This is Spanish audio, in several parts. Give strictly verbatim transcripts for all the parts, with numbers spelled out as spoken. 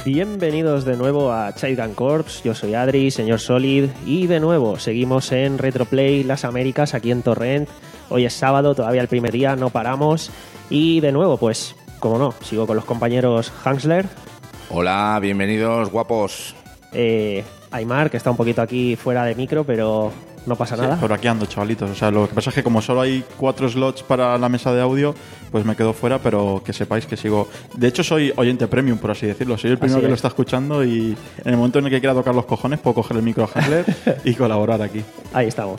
Bienvenidos de nuevo a Child Corps, yo soy Adri, señor Solid, y de nuevo seguimos en Retroplay Las Américas aquí en Torrent. Hoy es sábado, todavía el primer día, no paramos, y de nuevo, pues, como no, sigo con los compañeros Hansler. Hola, bienvenidos, guapos. Eh, Aymar, que está un poquito aquí fuera de micro, pero no pasa nada. Sí, por aquí ando, chavalitos. O sea, lo que pasa es que como solo hay cuatro slots para la mesa de audio, pues me quedo fuera, pero que sepáis que sigo... De hecho, soy oyente premium, por así decirlo. Soy el primero que lo está escuchando y en el momento en el que quiera tocar los cojones, puedo coger el micro a Handler y colaborar aquí. Ahí estamos.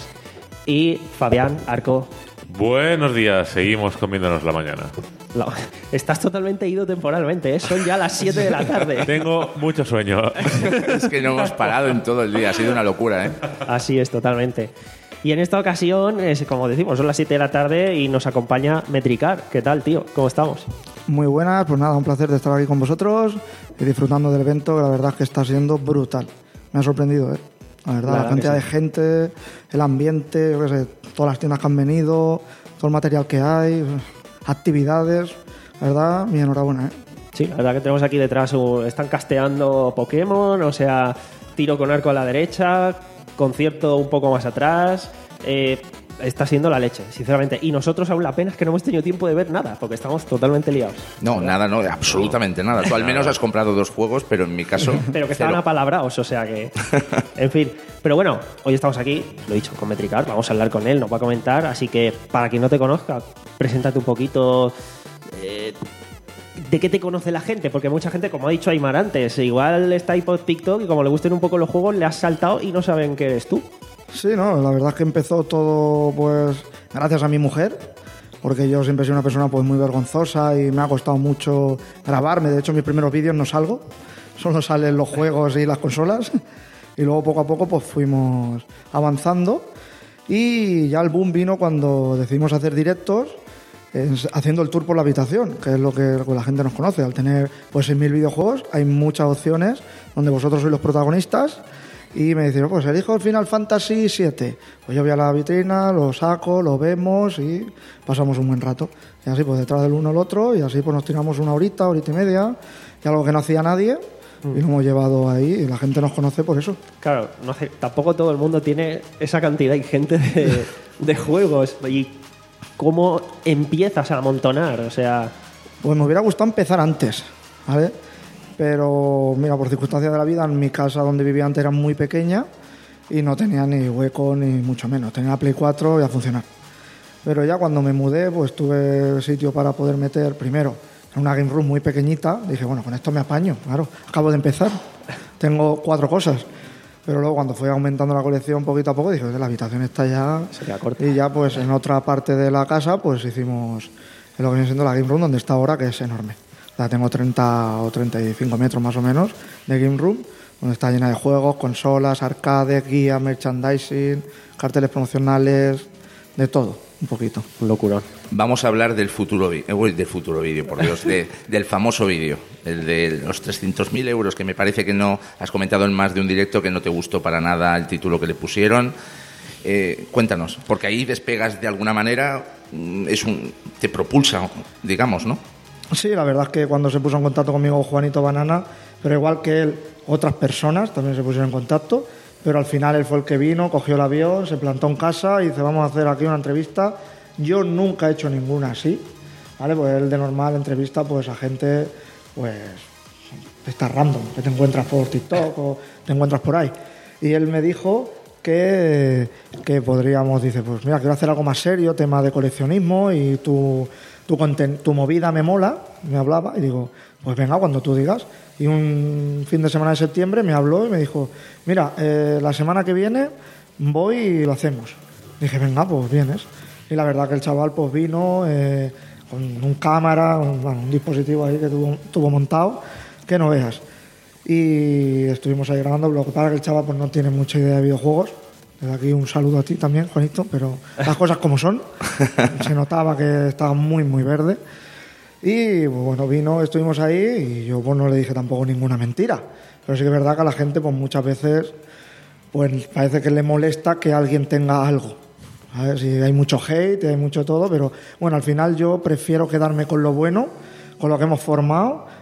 Y Fabián, Arco. Buenos días, seguimos comiéndonos la mañana. No, estás totalmente ido temporalmente, ¿eh? Son ya las siete de la tarde. Tengo mucho sueño. Es que no hemos parado en todo el día, ha sido una locura, ¿eh? Así es, totalmente. Y en esta ocasión, es, como decimos, son las siete de la tarde y nos acompaña Metricar. ¿Qué tal, tío? ¿Cómo estamos? Muy buenas, pues nada, un placer de estar aquí con vosotros y disfrutando del evento, que la verdad es que está siendo brutal. Me ha sorprendido, ¿eh? La verdad, la, la cantidad sí. de gente, el ambiente, yo qué sé, todas las tiendas que han venido, todo el material que hay, actividades, la verdad, mi enhorabuena, ¿eh? Sí, la verdad que tenemos aquí detrás, uh, están casteando Pokémon, o sea, tiro con arco a la derecha, concierto un poco más atrás, eh, está siendo la leche, sinceramente. Y nosotros aún la pena es que no hemos tenido tiempo de ver nada, porque estamos totalmente liados. No, nada, no, absolutamente nada. Tú al menos has comprado dos juegos, pero en mi caso... Pero que estaban cero. apalabrados, o sea que... En fin. Pero bueno, hoy estamos aquí, lo he dicho, con Metricar, vamos a hablar con él, nos va a comentar, así que para quien no te conozca, preséntate un poquito... Eh, ¿De qué te conoce la gente? Porque mucha gente, como ha dicho Aymar antes, igual está ahí por TikTok y como le gusten un poco los juegos, le has saltado y no saben que eres tú. Sí, no, la verdad es que empezó todo pues gracias a mi mujer, porque yo siempre he sido una persona pues muy vergonzosa y me ha costado mucho grabarme. De hecho, en mis primeros vídeos no salgo, solo salen los juegos y las consolas. Y luego poco a poco pues fuimos avanzando y ya el boom vino cuando decidimos hacer directos haciendo el tour por la habitación, que es lo que, lo que la gente nos conoce. Al tener pues seis mil videojuegos hay muchas opciones donde vosotros sois los protagonistas y me decían, pues elijo el Final Fantasy siete. Pues yo voy a la vitrina, lo saco, lo vemos y pasamos un buen rato. Y así pues detrás del uno el otro y así pues nos tiramos una horita, horita y media, y algo que no hacía nadie y lo hemos llevado ahí y la gente nos conoce por eso. Claro, no hace, tampoco todo el mundo tiene esa cantidad ingente de, de juegos. Y ¿cómo empiezas a amontonar? O sea... Pues me hubiera gustado empezar antes, ¿vale? Pero, mira, por circunstancias de la vida, en mi casa donde vivía antes era muy pequeña y no tenía ni hueco ni mucho menos. Tenía la Play cuatro y a funcionar. Pero ya cuando me mudé, pues tuve sitio para poder meter, primero, en una game room muy pequeñita. Dije, bueno, con esto me apaño, claro. Acabo de empezar, tengo cuatro cosas. Pero luego cuando fui aumentando la colección poquito a poco, dije, la habitación está ya... Sería corta. Y ya pues en otra parte de la casa pues hicimos lo que viene siendo la Game Room, donde está ahora, que es enorme. La tengo treinta o treinta y cinco metros más o menos de Game Room, donde está llena de juegos, consolas, arcades, guías, merchandising, carteles promocionales, de todo, un poquito. Un locurón. Vamos a hablar del futuro vídeo, eh, del futuro vídeo, por Dios, de, del famoso vídeo, el de los trescientos mil euros, que me parece que no has comentado en más de un directo que no te gustó para nada el título que le pusieron. Eh, cuéntanos, porque ahí despegas de alguna manera, es un, te propulsa, digamos, ¿no? Sí, la verdad es que cuando se puso en contacto conmigo Juanito Banana, pero igual que él, otras personas también se pusieron en contacto, pero al final él fue el que vino, cogió el avión, se plantó en casa y dice, vamos a hacer aquí una entrevista. Yo nunca he hecho ninguna así, ¿vale? Pues él de normal entrevista pues a gente, pues, está random, que te encuentras por TikTok o te encuentras por ahí. Y él me dijo que, que podríamos, dice, pues mira, quiero hacer algo más serio, tema de coleccionismo y tu, tu, conten- tu movida me mola, me hablaba, y digo, pues venga, cuando tú digas. Y un fin de semana de septiembre me habló y me dijo, mira, eh, la semana que viene voy y lo hacemos. Dije, venga, pues vienes. Y la verdad que el chaval pues vino eh, con un cámara, un, bueno, un dispositivo ahí que tuvo, tuvo montado, que no veas. Y estuvimos ahí grabando, lo que pasa es que el chaval pues no tiene mucha idea de videojuegos. Desde aquí un saludo a ti también, Juanito, pero las cosas como son. Se notaba que estaba muy, muy verde. Y pues, bueno, vino, estuvimos ahí y yo pues no le dije tampoco ninguna mentira. Pero sí que es verdad que a la gente pues muchas veces pues parece que le molesta que alguien tenga algo. A ver, si hay mucho hate, hay mucho todo, pero bueno, al final yo prefiero quedarme con lo bueno, con lo que hemos formado,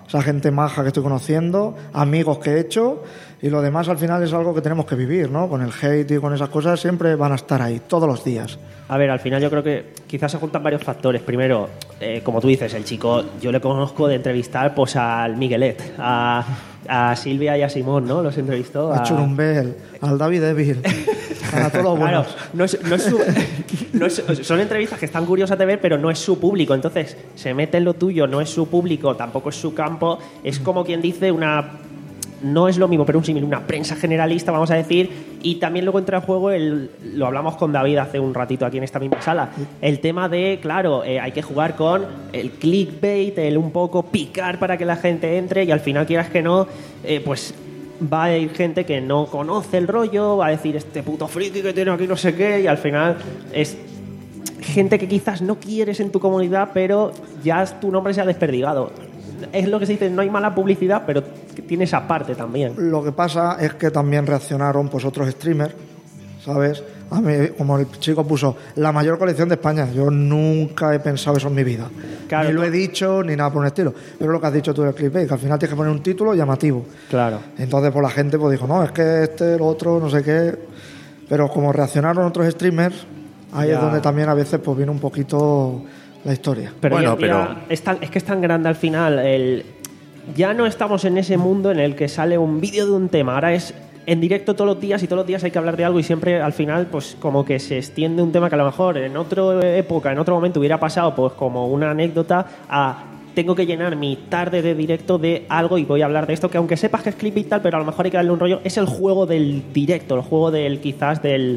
esa gente maja que estoy conociendo, amigos que he hecho, y lo demás al final es algo que tenemos que vivir, ¿no? Con el hate y con esas cosas siempre van a estar ahí, todos los días. A ver, al final yo creo que quizás se juntan varios factores. Primero, eh, como tú dices, el chico, yo le conozco de entrevistar pues al Miguelet, a, a Silvia y a Simón, ¿no? Los entrevistó. A, a Churumbel, al David Evil, a todos los buenos. Claro, no es, no es su, no es, son entrevistas que están curiosas de ver, pero no es su público. Entonces, se mete en lo tuyo, no es su público, tampoco es su campo. Es como quien dice una... No es lo mismo, pero un símil, una prensa generalista, vamos a decir, y también luego entra en juego, el, lo hablamos con David hace un ratito aquí en esta misma sala, el tema de, claro, eh, hay que jugar con el clickbait, el un poco picar para que la gente entre y al final, quieras que no, eh, pues va a ir gente que no conoce el rollo, va a decir este puto friki que tiene aquí no sé qué, y al final es gente que quizás no quieres en tu comunidad, pero ya tu nombre se ha desperdigado. Es lo que se dice, no hay mala publicidad, pero tiene esa parte también. Lo que pasa es que también reaccionaron pues otros streamers, ¿sabes? A mí, como el chico puso, la mayor colección de España. Yo nunca he pensado eso en mi vida. Claro, ni lo he dicho, ni nada por un estilo. Pero lo que has dicho tú del clickbait, que al final tienes que poner un título llamativo. Claro. Entonces, pues la gente pues dijo, no, es que este, lo otro, no sé qué. Pero como reaccionaron otros streamers, ahí ya. Es donde también a veces pues viene un poquito... la historia. Pero, bueno, ya, pero... Ya es, tan, es que es tan grande al final. El, ya no estamos en ese mundo en el que sale un vídeo de un tema. Ahora es en directo todos los días y todos los días hay que hablar de algo y siempre al final pues como que se extiende un tema que a lo mejor en otra época, en otro momento hubiera pasado pues como una anécdota a... Tengo que llenar mi tarde de directo de algo y voy a hablar de esto, que aunque sepas que es clip y tal, pero a lo mejor hay que darle un rollo. Es el juego del directo, el juego del quizás del...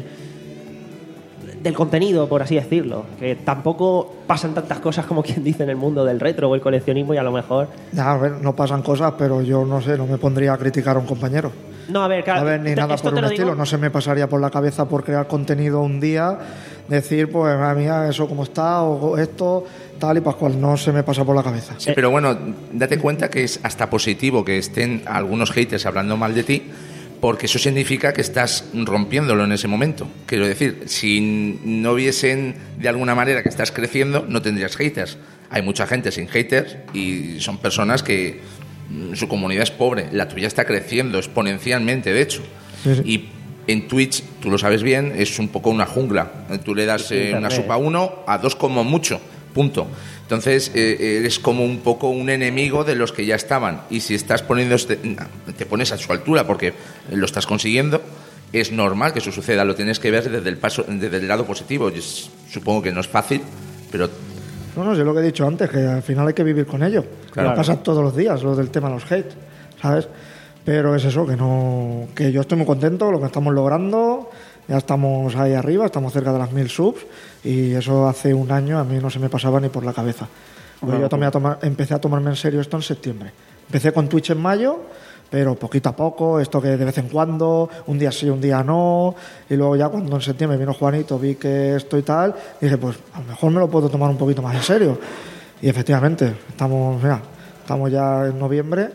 del contenido, por así decirlo, que tampoco pasan tantas cosas como quien dice en el mundo del retro o el coleccionismo y a lo mejor... Ya, a ver, no pasan cosas, pero yo no sé, no me pondría a criticar a un compañero. No, a ver, claro... A ver, ni nada por un estilo, digo... no se me pasaría por la cabeza por crear contenido un día, decir, pues, madre mía, eso como está, o esto, tal y pascual, no se me pasa por la cabeza. Sí, pero bueno, date cuenta que es hasta positivo que estén algunos haters hablando mal de ti, porque eso significa que estás rompiéndolo en ese momento. Quiero decir, si no viesen de alguna manera que estás creciendo, no tendrías haters. Hay mucha gente sin haters y son personas que su comunidad es pobre. La tuya está creciendo exponencialmente, de hecho. Sí, sí. Y en Twitch, tú lo sabes bien, es un poco una jungla. Tú le das eh, una sopa a uno, a dos como mucho, punto. Entonces eh, eres como un poco un enemigo de los que ya estaban, y si estás poniendo este, te pones a su altura porque lo estás consiguiendo, es normal que eso suceda. Lo tienes que ver desde el paso, desde el lado positivo. Yo supongo que no es fácil, pero no, no, yo lo que he dicho antes, que al final hay que vivir con ello. Claro. Pasa todos los días lo del tema de los hate, ¿sabes? Pero es eso, que no, que yo estoy muy contento, lo que estamos logrando. Ya estamos ahí arriba, estamos cerca de las mil subs y eso hace un año a mí no se me pasaba ni por la cabeza. Bueno, yo tomé a tomar, empecé a tomarme en serio esto en septiembre. Empecé con Twitch en mayo, pero poquito a poco, esto que de vez en cuando, un día sí, un día no, y luego ya cuando en septiembre vino Juanito, vi que esto y tal, dije, pues a lo mejor me lo puedo tomar un poquito más en serio. Y efectivamente, estamos, mira, estamos ya en noviembre,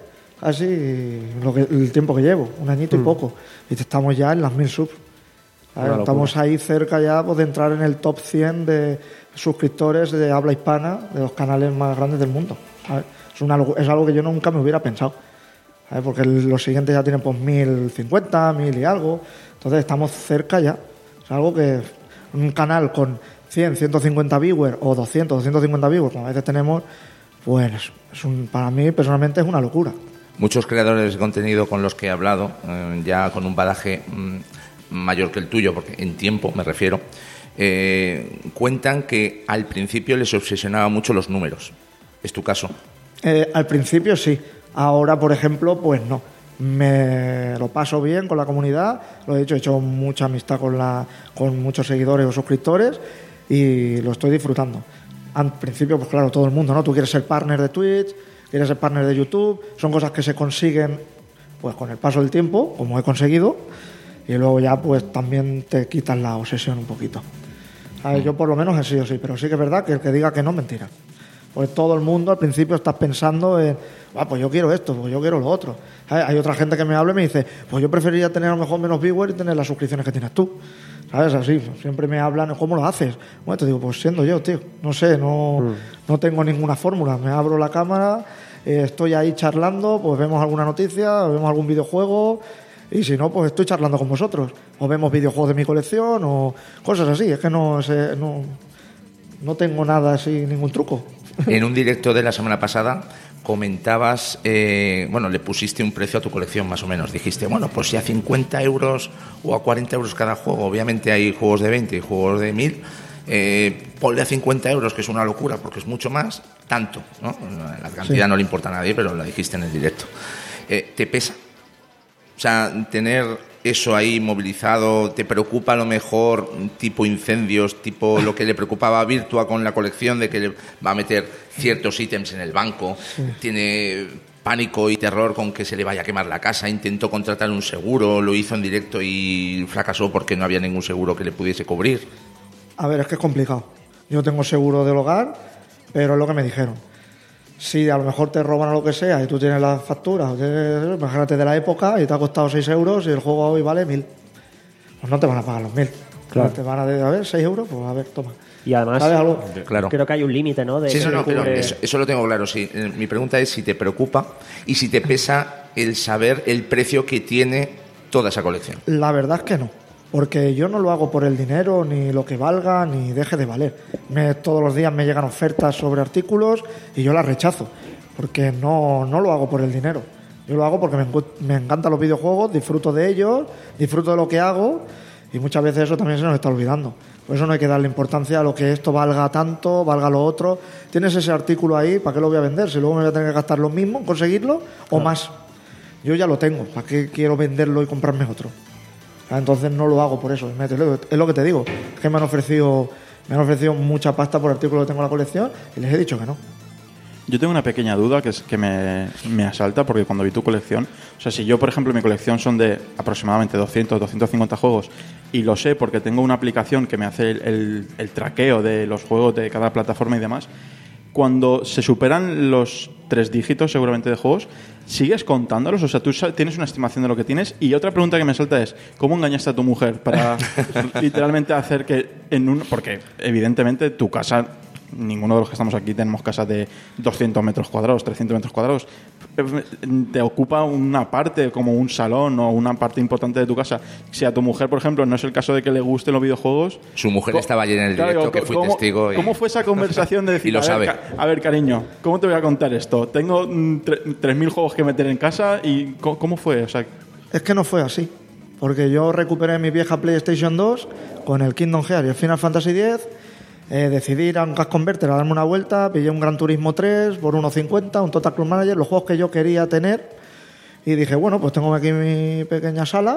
casi lo que, el tiempo que llevo, un añito mm. y poco, y estamos ya en las mil subs. Ver, estamos ahí cerca ya pues, de entrar en el top cien de suscriptores de habla hispana de los canales más grandes del mundo. Es, una, es algo que yo nunca me hubiera pensado, ¿sabes? Porque los siguientes ya tienen pues mil cincuenta, mil y algo. Entonces estamos cerca ya. Es algo que un canal con cien, ciento cincuenta viewers o doscientos, doscientos cincuenta viewers, como a veces tenemos, pues es un, para mí personalmente es una locura. Muchos creadores de contenido con los que he hablado, eh, ya con un badaje mmm, mayor que el tuyo, porque en tiempo me refiero, eh, cuentan que al principio les obsesionaba mucho los números. ¿Es tu caso? Eh, al principio sí. Ahora, por ejemplo, pues no. Me lo paso bien con la comunidad. Lo he hecho, he hecho mucha amistad con, la, con muchos seguidores o suscriptores y lo estoy disfrutando. Al principio, pues claro, todo el mundo, ¿no? Tú quieres ser partner de Twitch, quieres ser partner de YouTube. Son cosas que se consiguen pues con el paso del tiempo, como he conseguido. Y luego ya pues también te quitas la obsesión un poquito. A ver, yo por lo menos he sido así, pero sí que es verdad que el que diga que no, mentira. Porque todo el mundo al principio estás pensando en, ah, pues yo quiero esto, pues yo quiero lo otro. ¿Sabes? Hay otra gente que me habla y me dice, pues yo preferiría tener a lo mejor menos viewers y tener las suscripciones que tienes tú. ¿Sabes? Así, siempre me hablan, ¿cómo lo haces? Bueno, te digo, pues siendo yo, tío. No sé, no, mm. no tengo ninguna fórmula. Me abro la cámara eh, estoy ahí charlando, pues vemos alguna noticia, vemos algún videojuego, y si no, pues estoy charlando con vosotros. O vemos videojuegos de mi colección o cosas así. Es que no sé, no, no tengo nada así, ningún truco. En un directo de la semana pasada comentabas, eh, bueno, le pusiste un precio a tu colección más o menos. Dijiste, bueno, pues si a cincuenta euros o a cuarenta euros cada juego, obviamente hay juegos de veinte y juegos de mil, eh, ponle a cincuenta euros, que es una locura porque es mucho más, tanto, ¿no? La cantidad sí. No le importa a nadie, pero la dijiste en el directo. Eh, ¿Te pesa? O sea, tener eso ahí movilizado, ¿te preocupa a lo mejor tipo incendios, tipo lo que le preocupaba a Virtua con la colección de que le va a meter ciertos ítems en el banco? Sí. Tiene pánico y terror con que se le vaya a quemar la casa, intentó contratar un seguro, lo hizo en directo y fracasó porque no había ningún seguro que le pudiese cubrir. A ver, es que es complicado. Yo tengo seguro del hogar, pero es lo que me dijeron. Si a lo mejor te roban o lo que sea y tú tienes las facturas, imagínate de la época y te ha costado seis euros y el juego hoy vale mil, pues no te van a pagar los mil. Claro. Te van a decir, a ver, seis euros, pues a ver, toma. Y además, ¿sabes algo? Claro. Creo que hay un límite, ¿no? De sí, eso, no, cubre... pero eso, eso lo tengo claro, sí. Mi pregunta es si te preocupa y si te pesa el saber el precio que tiene toda esa colección. La verdad es que no. Porque yo no lo hago por el dinero, ni lo que valga, ni deje de valer. Me, todos los días me llegan ofertas sobre artículos y yo las rechazo. Porque no, no lo hago por el dinero. Yo lo hago porque me, me encantan los videojuegos, disfruto de ellos, disfruto de lo que hago y muchas veces eso también se nos está olvidando. Por eso no hay que darle importancia a lo que esto valga tanto, valga lo otro. Tienes ese artículo ahí, ¿para qué lo voy a vender? Si luego me voy a tener que gastar lo mismo en conseguirlo o claro. más. Yo ya lo tengo, ¿para qué quiero venderlo y comprarme otro? Entonces no lo hago por eso. Es lo que te digo, es que me han ofrecido me han ofrecido mucha pasta por artículo que tengo en la colección y les he dicho que no. Yo tengo una pequeña duda que es que me, me asalta, porque cuando vi tu colección, o sea, si yo, por ejemplo, mi colección son de aproximadamente doscientos, doscientos cincuenta juegos y lo sé porque tengo una aplicación que me hace el, el, el traqueo de los juegos de cada plataforma y demás, cuando se superan los tres dígitos seguramente de juegos, ¿sigues contándolos? O sea, tú tienes una estimación de lo que tienes. Y otra pregunta que me salta es, ¿cómo engañaste a tu mujer para literalmente hacer que en un... Porque evidentemente tu casa, ninguno de los que estamos aquí tenemos casas de doscientos metros cuadrados, trescientos metros cuadrados. Te ocupa una parte como un salón o una parte importante de tu casa. Si a tu mujer, por ejemplo, no es el caso de que le gusten los videojuegos... Su mujer estaba allí en el directo, claro, que fui ¿cómo, testigo. Y... ¿Cómo fue esa conversación de decir, y lo a, sabe. Ver, a ver, cariño, ¿cómo te voy a contar esto? Tengo tres mil juegos que meter en casa y ¿cómo, cómo fue? O sea, es que no fue así. Porque yo recuperé mi vieja PlayStation dos con el Kingdom Hearts y el Final Fantasy diez. Eh, decidí ir a un Cash Converter a darme una vuelta, pillé un Gran Turismo tres por uno cincuenta, un Total Club Manager, los juegos que yo quería tener, y dije, bueno, pues tengo aquí mi pequeña sala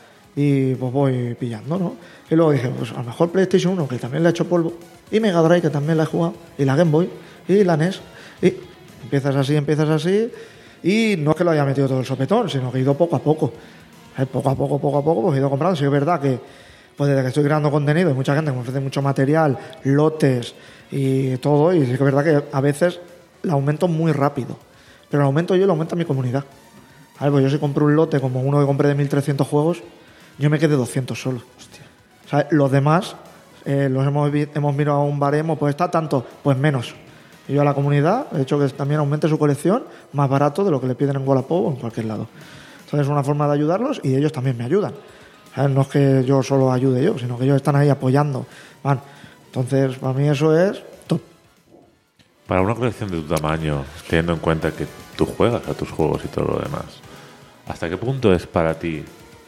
y pues voy pillando, ¿no? Y luego dije, pues a lo mejor PlayStation uno, que también le he hecho polvo, y Mega Drive, que también la he jugado, y la Game Boy, y la N E S, y empiezas así, empiezas así, y no es que lo haya metido todo el sopetón, sino que he ido poco a poco, eh, poco a poco, poco a poco, pues he ido comprando. Sí, es verdad que pues desde que estoy creando contenido hay mucha gente que me ofrece mucho material, lotes y todo, y sí que es verdad que a veces lo aumento muy rápido, pero lo aumento yo y lo aumenta mi comunidad. A ver, pues yo si compro un lote como uno que compré de mil trescientos juegos, yo me quedé doscientos solo. Hostia. O sea, los demás eh, los hemos, hemos mirado a un baremo, pues está tanto, pues menos. Y yo a la comunidad he hecho que también aumente su colección más barato de lo que le piden en Wallapop o en cualquier lado. Entonces es una forma de ayudarlos y ellos también me ayudan. No es que yo solo ayude yo, sino que ellos están ahí apoyando. Man. Entonces, para mí eso es top. Para una colección de tu tamaño, teniendo en cuenta que tú juegas a tus juegos y todo lo demás, ¿hasta qué punto es para ti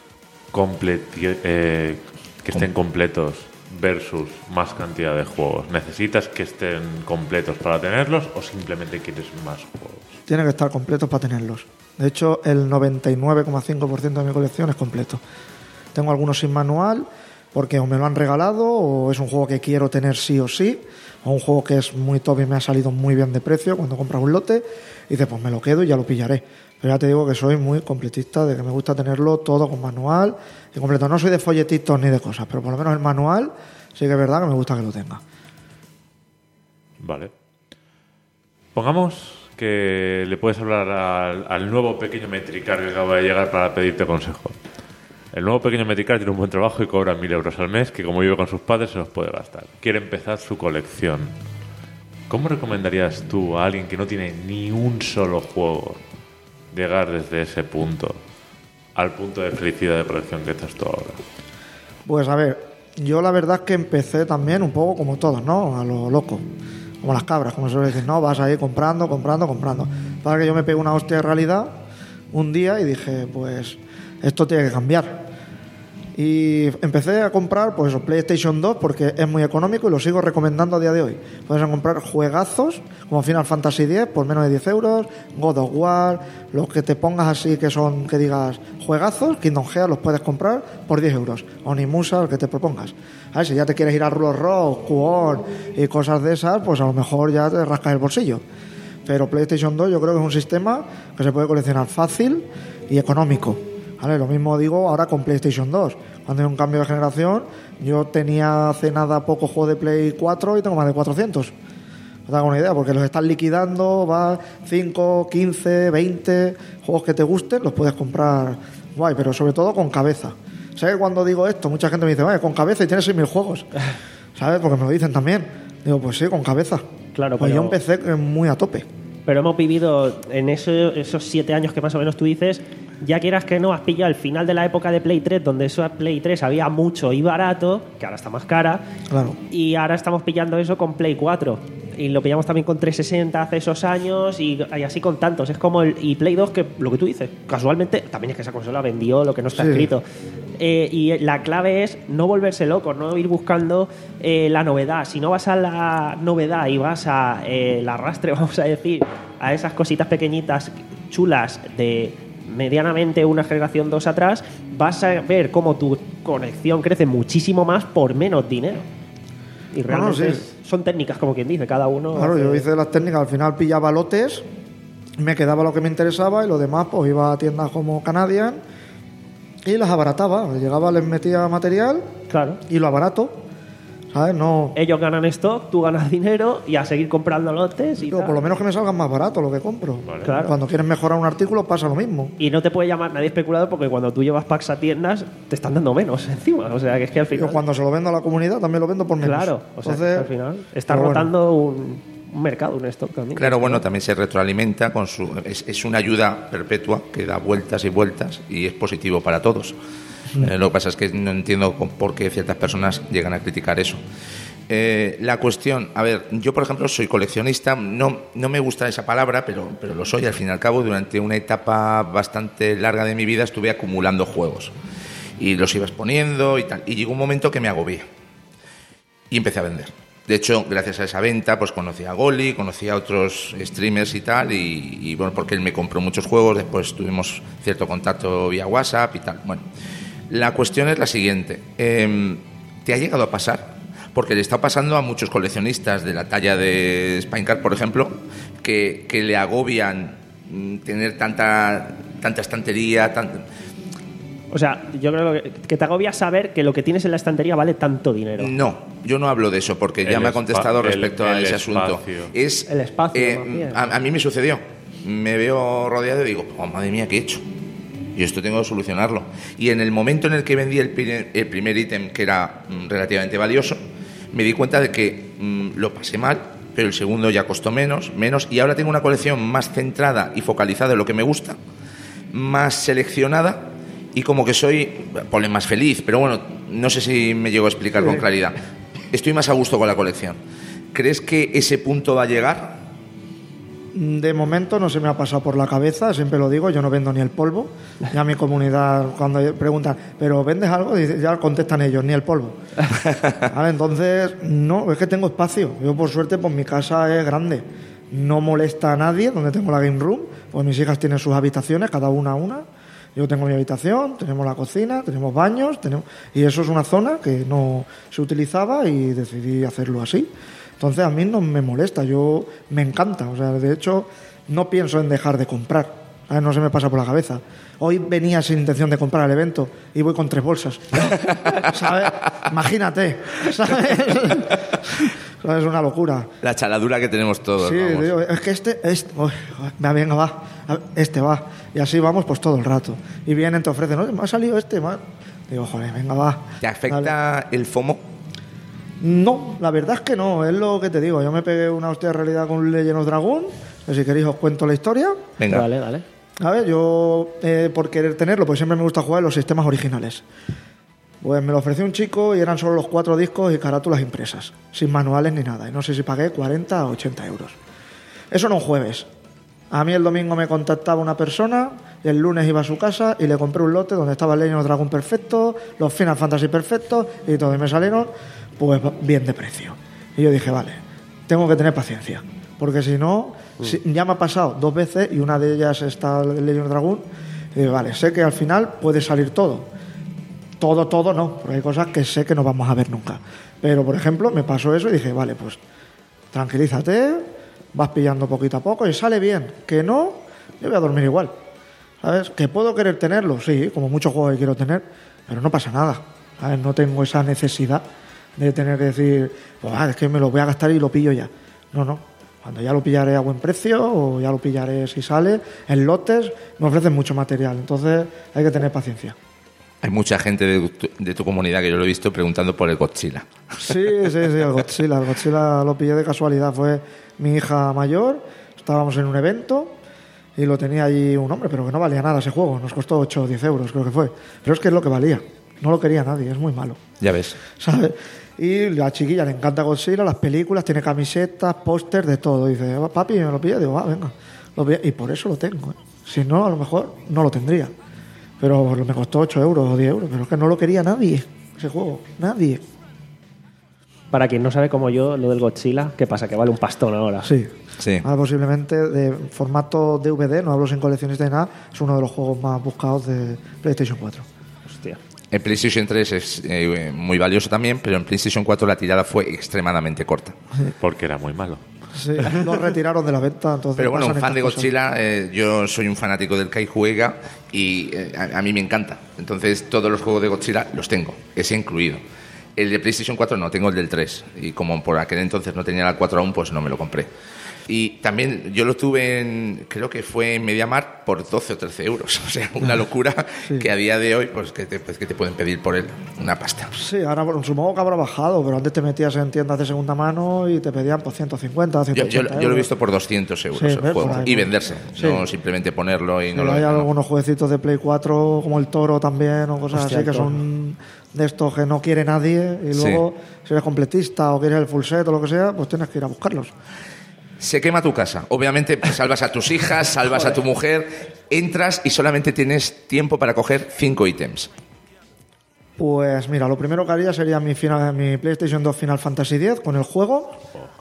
completi- eh, que estén completos versus más cantidad de juegos? ¿Necesitas que estén completos para tenerlos o simplemente quieres más juegos? Tienen que estar completos para tenerlos. De hecho, el noventa y nueve coma cinco por ciento de mi colección es completo. Tengo algunos sin manual porque o me lo han regalado o es un juego que quiero tener sí o sí, o un juego que es muy top y me ha salido muy bien de precio cuando compras un lote y dices, pues me lo quedo y ya lo pillaré. Pero ya te digo que soy muy completista, de que me gusta tenerlo todo con manual y completo. No soy de folletitos ni de cosas, pero por lo menos el manual sí que es verdad que me gusta que lo tenga. Vale. Pongamos que le puedes hablar al, al nuevo pequeño metricar que acaba de llegar para pedirte consejo. El nuevo pequeño metricar tiene un buen trabajo y cobra mil euros al mes, que como vive con sus padres se los puede gastar. Quiere empezar su colección. ¿Cómo recomendarías tú a alguien que no tiene ni un solo juego llegar desde ese punto al punto de felicidad de colección que estás tú ahora? Pues a ver, yo la verdad es que empecé también un poco como todos, ¿no? A lo loco. Como las cabras, como se suele decir, ¿no? Vas ahí comprando, comprando, comprando. Para que yo me pegué una hostia de realidad un día y dije, pues esto tiene que cambiar. Y empecé a comprar pues PlayStation dos porque es muy económico y lo sigo recomendando a día de hoy. Puedes comprar juegazos como Final Fantasy diez por menos de diez euros, God of War, los que te pongas así que son, que digas juegazos, Kingdom Hearts los puedes comprar por diez euros. Onimusa, el que te propongas. A ver, si ya te quieres ir a Rulo Rock, Cuón y cosas de esas, pues a lo mejor ya te rascas el bolsillo. Pero PlayStation dos yo creo que es un sistema que se puede coleccionar fácil y económico. Vale, lo mismo digo ahora con PlayStation dos. Cuando hay un cambio de generación, yo tenía hace nada poco juego de Play cuatro y tengo más de cuatrocientos. No te hago una idea, porque los están liquidando, va cinco, quince, veinte juegos que te gusten, los puedes comprar guay, pero sobre todo con cabeza. ¿Sabes? Cuando digo esto, mucha gente me dice, vale, con cabeza y tienes seis mil juegos. ¿Sabes? Porque me lo dicen también. Digo, pues sí, con cabeza. Claro, pues pero... yo empecé muy a tope. Pero hemos vivido en eso, esos siete años que más o menos tú dices, ya quieras que no, has pillado el final de la época de Play tres, donde eso Play tres había mucho y barato, que ahora está más cara, claro. Y ahora estamos pillando eso con Play cuatro. Y lo pillamos también con trescientos sesenta hace esos años y, y así con tantos. Es como el y Play dos, que lo que tú dices, casualmente, también es que esa consola vendió lo que no está sí. escrito. Eh, y la clave es no volverse loco, no ir buscando eh, la novedad. Si no vas a la novedad y vas a eh, el arrastre, vamos a decir, a esas cositas pequeñitas, chulas, de medianamente una generación dos atrás, vas a ver cómo tu colección crece muchísimo más por menos dinero. Y realmente no, no, sí. son técnicas, como quien dice, cada uno. Claro, hace... yo hice las técnicas, al final pillaba lotes, me quedaba lo que me interesaba y lo demás pues iba a tiendas como Canadian y las abarataba. Llegaba, les metía material, claro, y lo abarato, ¿sabes? No... Ellos ganan stock, tú ganas dinero y a seguir comprando lotes. Y Digo, por lo menos que me salgan más barato lo que compro. Vale. Claro. Cuando quieres mejorar un artículo pasa lo mismo. Y no te puede llamar nadie especulador porque cuando tú llevas packs a tiendas te están dando menos encima. O sea, que es que al final... Yo cuando se lo vendo a la comunidad también lo vendo por menos. Claro, o sea, Entonces, al final está pero rotando bueno. un, un mercado, un stock también. Claro, bueno, también se retroalimenta con su... Es, es una ayuda perpetua que da vueltas y vueltas y es positivo para todos. Mm. Eh, lo que pasa es que no entiendo por qué ciertas personas llegan a criticar eso. Eh, la cuestión, a ver, yo por ejemplo soy coleccionista, no, no me gusta esa palabra, pero, pero lo soy. Al fin y al cabo, durante una etapa bastante larga de mi vida estuve acumulando juegos y los iba exponiendo y tal, y llegó un momento que me agobié y empecé a vender. De hecho, gracias a esa venta, pues conocí a Goli, conocí a otros streamers y tal, y, y bueno, porque él me compró muchos juegos, después tuvimos cierto contacto vía WhatsApp y tal. Bueno, la cuestión es la siguiente, eh, ¿te ha llegado a pasar? Porque le está pasando a muchos coleccionistas de la talla de Spinecart, por ejemplo, que, que le agobian tener tanta tanta estantería. Tan... O sea, yo creo que, que te agobia saber que lo que tienes en la estantería vale tanto dinero. No, yo no hablo de eso, porque el ya me ha contestado espa- respecto el, a el ese espacio. asunto. Es, el espacio. Eh, a, a mí me sucedió. Me veo rodeado y digo, oh, madre mía, ¿qué he hecho? Y esto tengo que solucionarlo. Y en el momento en el que vendí el primer, el primer ítem, que era mm, relativamente valioso, me di cuenta de que mmm, lo pasé mal, pero el segundo ya costó menos, menos, y ahora tengo una colección más centrada y focalizada en lo que me gusta, más seleccionada, y como que soy, ponle más feliz, pero bueno, no sé si me llego a explicar con claridad. Estoy más a gusto con la colección. ¿Crees que ese punto va a llegar? De momento no se me ha pasado por la cabeza, siempre lo digo, yo no vendo ni el polvo. Ya mi comunidad, cuando preguntan, ¿pero vendes algo? Ya contestan ellos, ni el polvo. Vale, entonces, no, es que tengo espacio. Yo, por suerte, pues mi casa es grande. No molesta a nadie donde tengo la game room, pues mis hijas tienen sus habitaciones, cada una una. Yo tengo mi habitación, tenemos la cocina, tenemos baños, tenemos... y eso es una zona que no se utilizaba y decidí hacerlo así. Entonces a mí no me molesta, yo me encanta, o sea, de hecho no pienso en dejar de comprar, ¿sabes? No se me pasa por la cabeza. Hoy venía sin intención de comprar el evento y voy con tres bolsas, ¿sabes? Imagínate, ¿sabes? Es una locura. La chaladura que tenemos todos. Sí, digo, es que este, este oh, venga, va, este va, y así vamos pues todo el rato. Y vienen, te ofrecen, ¿no? Me ha salido este, man. Digo, joder, venga, va. ¿Te afecta Dale. el FOMO? No, la verdad es que no, es lo que te digo. Yo me pegué una hostia de realidad con Legend of Dragon, que si queréis os cuento la historia. Venga. Vale, vale. A ver, yo eh, por querer tenerlo, pues siempre me gusta jugar los sistemas originales. Pues me lo ofreció un chico y eran solo los cuatro discos y carátulas impresas, sin manuales ni nada. Y no sé si pagué cuarenta o ochenta euros. Eso era un jueves. A mí el domingo me contactaba una persona, y el lunes iba a su casa y le compré un lote donde estaba el Legend of Dragon perfecto, los Final Fantasy perfectos y todo. Y me salieron, pues, bien de precio. Y yo dije, vale, tengo que tener paciencia. Porque si no, mm. si, ya me ha pasado dos veces y una de ellas está el Legend of Dragon. Y digo, vale, sé que al final puede salir todo. Todo, todo no, porque hay cosas que sé que no vamos a ver nunca. Pero, por ejemplo, me pasó eso y dije, vale, pues tranquilízate, vas pillando poquito a poco y sale bien. Que no, yo voy a dormir igual. ¿Sabes? ¿Que puedo querer tenerlo? Sí, como muchos juegos que quiero tener, pero no pasa nada. ¿Sabes? No tengo esa necesidad de tener que decir, pues, ah, es que me lo voy a gastar y lo pillo ya. No, no. Cuando ya lo pillaré a buen precio o ya lo pillaré si sale, en lotes, me ofrecen mucho material. Entonces hay que tener paciencia. Hay mucha gente de tu, de tu comunidad que yo lo he visto preguntando por el Godzilla. Sí, sí, sí, el Godzilla. El Godzilla lo pillé de casualidad. Fue mi hija mayor, estábamos en un evento y lo tenía allí un hombre, pero que no valía nada ese juego. Nos costó ocho o diez euros, creo que fue. Pero es que es lo que valía. No lo quería nadie, es muy malo. Ya ves. ¿Sabes? Y la chiquilla le encanta Godzilla, las películas, tiene camisetas, póster, de todo. Y dice, papi, ¿me lo pilla? Digo, ah, venga. Lo pilla. Y por eso lo tengo. ¿eh? Si no, a lo mejor no lo tendría. Pero me costó ocho euros o diez euros. Pero es que no lo quería nadie, ese juego. Nadie. Para quien no sabe como yo, lo del Godzilla, ¿qué pasa? Que vale un pastón ahora. Sí. Sí. Ahora posiblemente de formato D V D, no hablo sin coleccionista de nada, es uno de los juegos más buscados de PlayStation cuatro. Hostia. En PlayStation tres es eh, muy valioso también, pero en PlayStation cuatro la tirada fue extremadamente corta. Porque era muy malo. Sí, lo retiraron de la venta. Entonces pero bueno, un pasan fan de estas Godzilla, eh, yo soy un fanático del Kai Juega y eh, a, a mí me encanta. Entonces todos los juegos de Godzilla los tengo, ese incluido. El de PlayStation cuatro no, tengo el del tres. Y como por aquel entonces no tenía la cuatro aún, pues no me lo compré. Y también yo lo tuve en, creo que fue en MediaMarkt por doce o trece euros. O sea, una locura sí. Que a día de hoy, pues que te, pues, que te pueden pedir por él una pasta. Sí, ahora supongo que habrá bajado, pero antes te metías en tiendas de segunda mano y te pedían por ciento cincuenta, ciento ochenta yo, yo, euros. yo lo he visto por doscientos euros sí, el ¿ves? juego. Ahí, y venderse, sí. No simplemente ponerlo y sí, no lo hay vendan, algunos ¿no? jueguecitos de Play cuatro, como el Toro también, o cosas Hostia, así, que son de estos que no quiere nadie. Y luego, sí. Si eres completista o quieres el full set o lo que sea, pues tienes que ir a buscarlos. Se quema tu casa. Obviamente salvas a tus hijas, salvas a tu mujer, entras y solamente tienes tiempo para coger cinco ítems. Pues mira, lo primero que haría sería mi, final, mi PlayStation dos Final Fantasy X con el juego.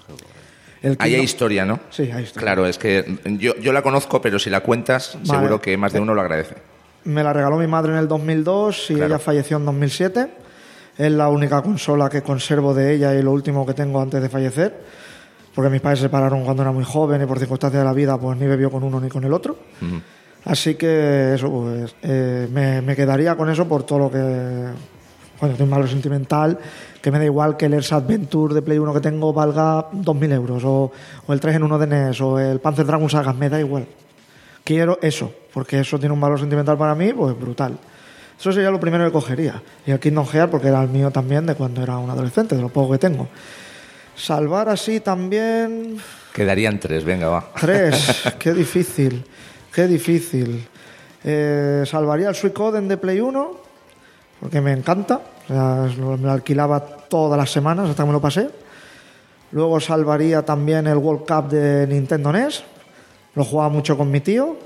El Ahí hay historia, ¿no? Sí, hay historia. Claro, es que yo, yo la conozco, pero si la cuentas, vale. Seguro que más de uno lo agradece. Me la regaló mi madre en el dos mil dos y claro. Ella falleció en dos mil siete. Es la única consola que conservo de ella y lo último que tengo antes de fallecer. Porque mis padres se separaron cuando era muy joven y por circunstancias de la vida pues ni bebió con uno ni con el otro. Uh-huh. Así que eso, pues eh, me, me quedaría con eso por todo lo que... Bueno, tengo un valor sentimental, que me da igual que el Earth Adventure de Play uno que tengo valga dos mil euros, o, o el tres en uno de N E S, o el Panzer Dragoon Saga, me da igual. Quiero eso, porque eso tiene un valor sentimental para mí, pues brutal. Eso sería lo primero que cogería. Y el Kingdom Hearts, porque era el mío también de cuando era un adolescente, de lo poco que tengo. Salvar así también... Quedarían tres, venga, va. Tres, qué difícil, qué difícil. Eh, salvaría el Suicoden de Play uno, porque me encanta. O sea, me lo alquilaba todas las semanas hasta que me lo pasé. Luego salvaría también el World Cup de Nintendo N E S. Lo jugaba mucho con mi tío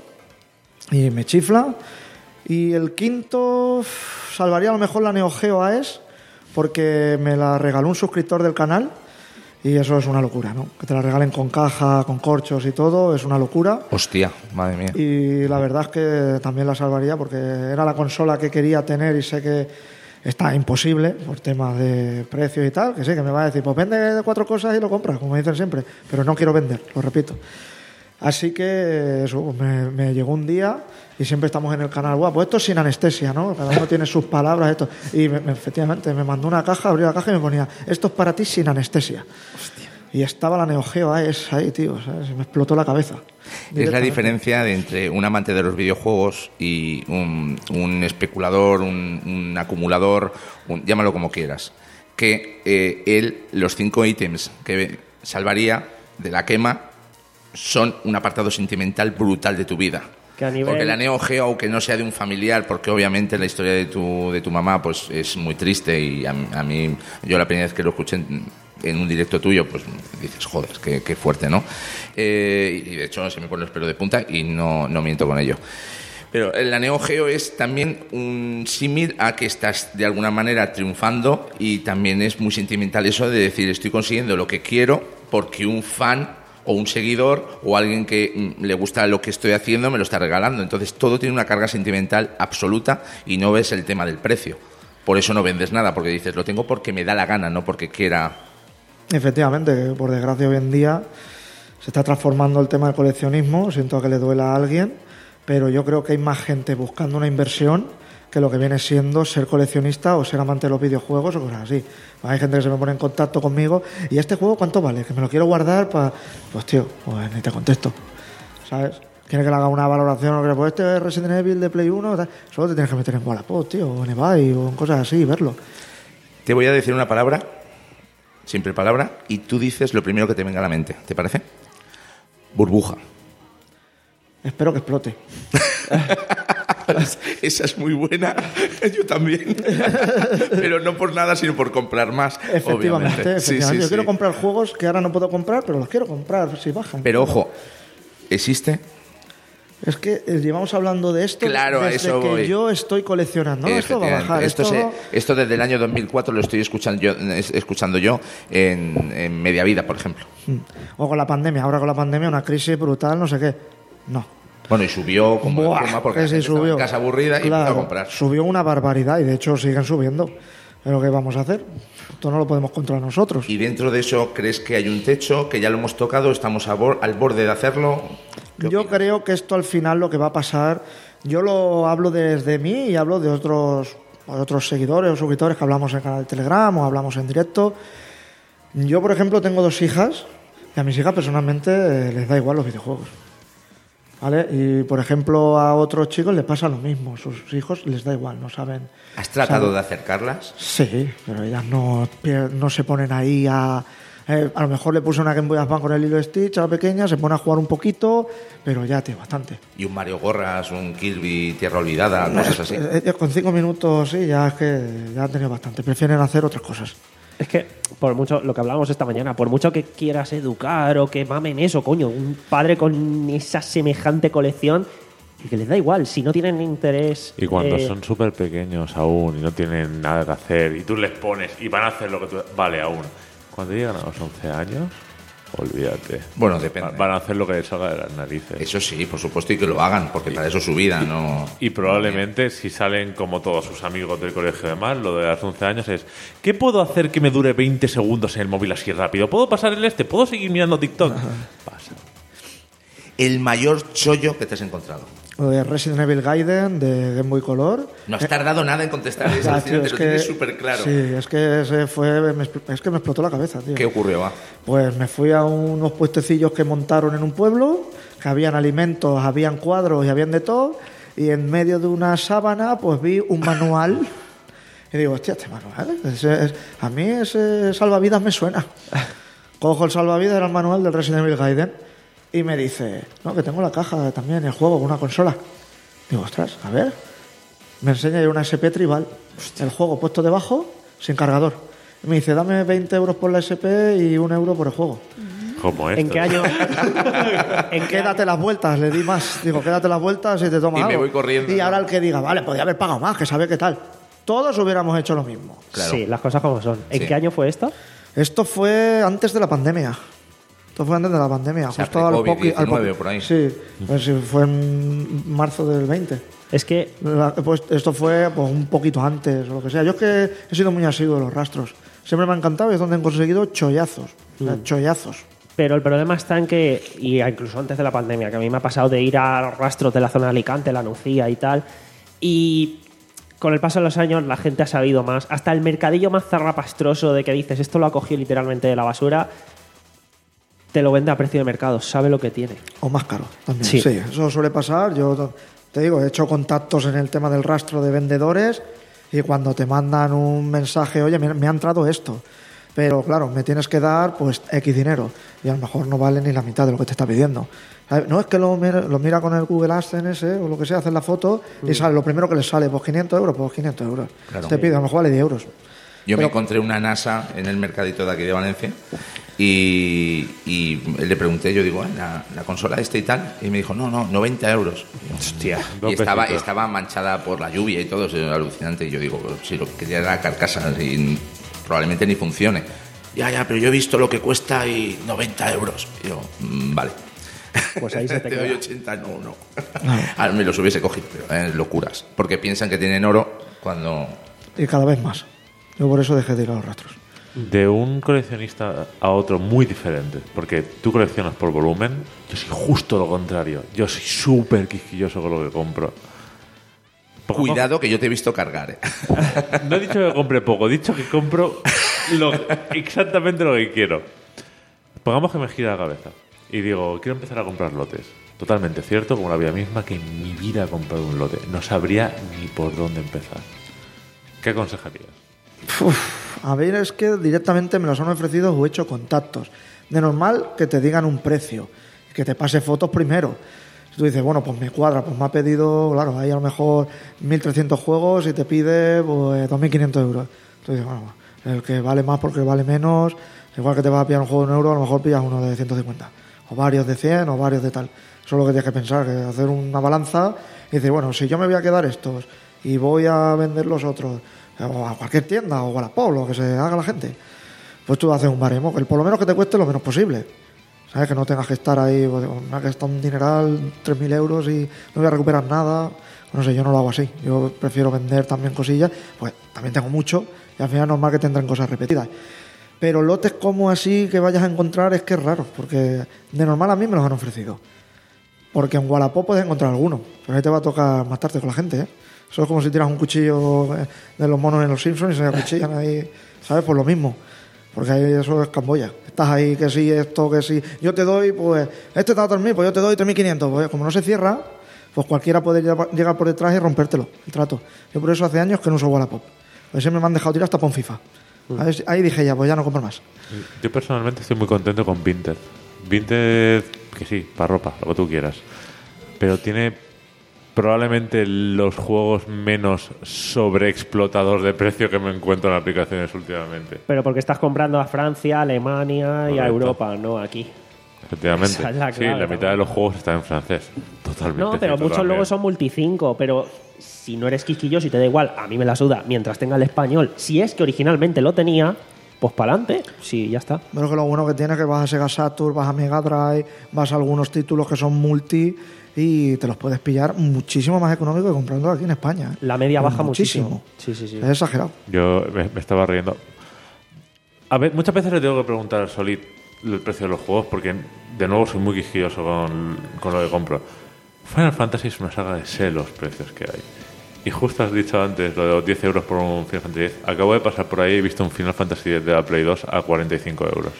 y me chifla. Y el quinto, salvaría a lo mejor la Neo Geo A E S, porque me la regaló un suscriptor del canal. Y eso es una locura, ¿no? Que te la regalen con caja, con corchos y todo, es una locura. Hostia, madre mía. Y la verdad es que también la salvaría porque era la consola que quería tener y sé que está imposible por temas de precios y tal, que sí, que me va a decir, pues vende cuatro cosas y lo compras, como dicen siempre. Pero no quiero vender, lo repito. Así que eso, me, me llegó un día y siempre estamos en el canal, guau, pues esto es sin anestesia, ¿no? Cada uno tiene sus palabras, esto. Y me, me, efectivamente me mandó una caja, abrí la caja y me ponía, esto es para ti sin anestesia. Hostia. Y estaba la Neo Geo A E S ahí, tío, ¿sabes? Me explotó la cabeza. Es la diferencia de entre un amante de los videojuegos y un, un especulador, un, un acumulador, un, llámalo como quieras. que eh, él, los cinco ítems que salvaría de la quema son un apartado sentimental brutal de tu vida. Que a nivel... Porque la Neo Geo, aunque no sea de un familiar, porque obviamente la historia de tu, de tu mamá pues es muy triste y a, a mí, yo la primera vez que lo escuché en, en un directo tuyo, pues dices, joder, qué, qué fuerte, ¿no? Eh, y de hecho se me pone los pelos de punta y no, no miento con ello. Pero la Neo Geo es también un símil a que estás de alguna manera triunfando y también es muy sentimental eso de decir estoy consiguiendo lo que quiero porque un fan o un seguidor o alguien que mm, le gusta lo que estoy haciendo me lo está regalando. Entonces todo tiene una carga sentimental absoluta y no ves el tema del precio. Por eso no vendes nada, porque dices lo tengo porque me da la gana, no porque quiera. Efectivamente, por desgracia hoy en día se está transformando el tema del coleccionismo. Siento que le duela a alguien, pero yo creo que hay más gente buscando una inversión que lo que viene siendo ser coleccionista o ser amante de los videojuegos o cosas así. Hay gente que se me pone en contacto conmigo y ¿este juego cuánto vale? Que me lo quiero guardar para... Pues tío, pues ni te contesto, ¿sabes? Quiere que le haga una valoración o que pues este es Resident Evil de Play uno, tal. Solo te tienes que meter en Wallapop, tío, o en eBay o en cosas así y verlo. Te voy a decir una palabra, siempre palabra, y tú dices lo primero que te venga a la mente. ¿Te parece? Burbuja. Espero que explote. Esa es muy buena, yo también. Pero no por nada, sino por comprar más. Efectivamente, obviamente. efectivamente. Sí, sí, yo sí. quiero comprar juegos que ahora no puedo comprar, pero los quiero comprar si bajan. Pero ojo, ¿existe? Es que eh, llevamos hablando de esto Claro, a desde eso que voy. yo estoy coleccionando. No, esto va a bajar. Esto, Esto, se- esto desde el año dos mil cuatro lo estoy escuchando yo, es- escuchando yo en, en Media Vida, por ejemplo. O con la pandemia. Ahora con la pandemia, una crisis brutal, no sé qué. No. Bueno, y subió como Buah, espuma porque que la sí gente estaba subió. en casa aburrida y Claro, empezó a comprar. Subió una barbaridad y de hecho siguen subiendo. Pero ¿qué vamos a hacer? Esto no lo podemos controlar nosotros. Y dentro de eso, ¿crees que hay un techo, que ya lo hemos tocado, estamos a bor- al borde de hacerlo? ¿Qué Yo opinas? creo que esto al final lo que va a pasar, yo lo hablo desde mí y hablo de otros, de otros seguidores o suscriptores que hablamos en el canal de Telegram o hablamos en directo. Yo, por ejemplo, tengo dos hijas y a mis hijas personalmente eh, les da igual los videojuegos. ¿Vale? Y, por ejemplo, a otros chicos les pasa lo mismo. Sus hijos les da igual, no saben. ¿Has tratado saben- de acercarlas? Sí, pero ellas no, pier- no se ponen ahí a... eh, a lo mejor le puse una Game Boy Advance con el hilo Stitch a la pequeña, se pone a jugar un poquito, pero ya, tío, bastante. Y un Mario Gorras, un Kirby Tierra Olvidada, cosas así. Eh, eh, Con cinco minutos, sí, ya es que ya han tenido bastante. Prefieren hacer otras cosas. Es que, por mucho, lo que hablábamos esta mañana, por mucho que quieras educar o que mamen eso, coño, un padre con esa semejante colección y que les da igual, si no tienen interés... Y cuando eh, son súper pequeños aún y no tienen nada que hacer y tú les pones y van a hacer lo que tú... Vale, aún. Cuando llegan a los once años, olvídate. Bueno, depende. Va- Van a hacer lo que les salga de las narices. Eso sí, por supuesto, y que lo hagan, porque para eso es su vida, no... Y probablemente si salen como todos sus amigos del colegio de más, lo de los once años es ¿qué puedo hacer que me dure veinte segundos en el móvil así rápido? ¿Puedo pasar el este? ¿Puedo seguir mirando TikTok? Pasa. El mayor chollo que te has encontrado. Lo de Resident Evil Gaiden de Game Boy Color. No has tardado nada en contestar eso, Ah, al tío, final te es lo que- tienes súper claro. Sí, es que ese fue, me expl- es que me explotó la cabeza, tío. ¿Qué ocurrió, va? Pues me fui a unos puestecillos que montaron en un pueblo, que habían alimentos, habían cuadros y habían de todo, y en medio de una sábana pues vi un manual y digo, hostia, este manual, ese es- a mí ese salvavidas me suena. Cojo el salvavidas, era el manual del Resident Evil Gaiden, y me dice, no, que tengo la caja también, el juego, una consola. Digo, ostras, a ver. Me enseña ahí una S P Tribal, el juego puesto debajo, sin cargador. Y me dice, dame veinte euros por la S P y un euro por el juego. Como esto. ¿En qué año? ¿En qué Quédate las vueltas, le di más. Digo, quédate las vueltas y te tomas Y me algo. voy corriendo, Y ¿no? ahora el que diga, vale, podía haber pagado más, que sabe qué tal. Todos hubiéramos hecho lo mismo. Claro. Sí, las cosas como son. ¿En Sí. qué año fue esto? Esto fue antes de la pandemia. Esto fue antes de la pandemia. sea, justo al pre-COVID poqui- al poqui- diecinueve o por ahí. Sí, pues sí, fue en marzo del veinte. Es que La- Pues esto fue pues, un poquito antes o lo que sea. Yo es que he sido muy asiduo de los rastros. Siempre me ha encantado y es donde he conseguido chollazos. O sea, chollazos. Pero el problema está en que, y incluso antes de la pandemia, que a mí me ha pasado de ir a rastros de la zona de Alicante, la Nucía y tal, y con el paso de los años la gente ha sabido más. Hasta el mercadillo más zarrapastroso de que dices, esto lo ha cogido literalmente de la basura, te lo vende a precio de mercado, sabe lo que tiene. O más caro también. Sí. Sí. Eso suele pasar. Yo te digo, he hecho contactos en el tema del rastro de vendedores y cuando te mandan un mensaje, oye, me, me ha entrado esto, pero claro, me tienes que dar pues X dinero y a lo mejor no vale ni la mitad de lo que te está pidiendo. ¿Sabes? No es que lo mira, lo mira con el Google AdSense o lo que sea, haces la foto y sale lo primero que le sale, pues quinientos euros, pues quinientos euros. Claro. Te pide, a lo mejor vale diez euros. Yo Pero- me encontré una NASA en el mercadito de aquí de Valencia y, y le pregunté, yo digo, "Ah, la, la consola esta y tal", y me dijo, no, no, noventa euros. Hostia. Y estaba, pesitos. estaba manchada por la lluvia y todo, es alucinante. Y yo digo, si lo que quería era la carcasa, y probablemente ni funcione. Ya, ya, pero yo he visto lo que cuesta y noventa euros. Y yo, "Mm, vale". Pues ahí se te te doy queda. ochenta, no, no. A mí me los hubiese cogido, pero eh, locuras. Porque piensan que tienen oro cuando... Y cada vez más. Yo por eso dejé de ir a los rastros. De un coleccionista a otro muy diferente, porque tú coleccionas por volumen, yo soy justo lo contrario. Yo soy súper quisquilloso con lo que compro. Poco- Cuidado que yo te he visto cargar, ¿eh? No he dicho que compre poco, he dicho que compro lo- exactamente lo que quiero. Pongamos que me gira la cabeza y digo, quiero empezar a comprar lotes. Totalmente cierto, como la vida misma, que en mi vida he comprado un lote. No sabría ni por dónde empezar. ¿Qué aconsejarías? Uf, a ver, es que directamente me los han ofrecido o he hecho contactos. De normal que te digan un precio, que te pase fotos primero. Si tú dices, bueno, pues me cuadra, pues me ha pedido, claro, hay a lo mejor mil trescientos juegos y te pide pues dos mil quinientos euros. Tú dices, bueno, el que vale más porque vale menos, igual que te vas a pillar un juego de un euro, a lo mejor pillas uno de ciento cincuenta. O varios de cien o varios de tal. Eso es lo que tienes que pensar, que hacer una balanza y decir, bueno, si yo me voy a quedar estos y voy a vender los otros, o a cualquier tienda, o a Wallapop, lo que se haga la gente, pues tú haces un baremo, que por lo menos que te cueste lo menos posible. ¿Sabes? Que no tengas que estar ahí, pues, me ha gastado un dineral, tres mil euros y no voy a recuperar nada. No sé, yo no lo hago así. Yo prefiero vender también cosillas, pues también tengo mucho y al final es normal que tendrán cosas repetidas. Pero lotes como así que vayas a encontrar es que es raro, porque de normal a mí me los han ofrecido. Porque en Wallapop puedes encontrar alguno, pero ahí te va a tocar matarte con la gente, ¿eh? Eso es como si tiras un cuchillo de los monos en los Simpsons y se acuchillan ahí, ¿sabes? Por lo mismo. Porque ahí eso es Camboya. Estás ahí, que sí, esto, que sí. Yo te doy, pues, este te da tres mil, pues yo te doy tres mil quinientos. Pues como no se cierra, pues cualquiera puede llegar por detrás y rompértelo, el trato. Yo por eso hace años que no uso Wallapop. Pues siempre me han dejado tirar hasta por un FIFA. Ahí, ahí dije ya, pues ya no compro más. Yo personalmente estoy muy contento con Vinted. Vinted, que sí, para ropa, lo que tú quieras. Pero tiene probablemente los juegos menos sobreexplotados de precio que me encuentro en aplicaciones últimamente. Pero porque estás comprando a Francia, a Alemania y a Correcto. Europa, no aquí. Efectivamente. Esa es la Sí, clave, la ¿no? mitad de los juegos están en francés. Totalmente. No, pero cierto muchos también. luego son multicinco, pero si no eres quisquilloso y te da igual, a mí me la suda, mientras tenga el español, si es que originalmente lo tenía, pues para adelante, sí, ya está. Pero que lo bueno que tiene es que vas a Sega Saturn, vas a Mega Drive, vas a algunos títulos que son multi y te los puedes pillar muchísimo más económico que comprándolo aquí en España, ¿eh? La media Pero baja muchísimo. Sí, sí, sí. Es exagerado. Yo me, me estaba riendo. A ver, muchas veces le tengo que preguntar a Solid el precio de los juegos porque, de nuevo, soy muy quisquilloso con, con lo que compro. Final Fantasy es una saga de sé los precios que hay. Y justo has dicho antes lo de los diez euros por un Final Fantasy diez. Acabo de pasar por ahí y he visto un Final Fantasy diez de la Play dos a cuarenta y cinco euros.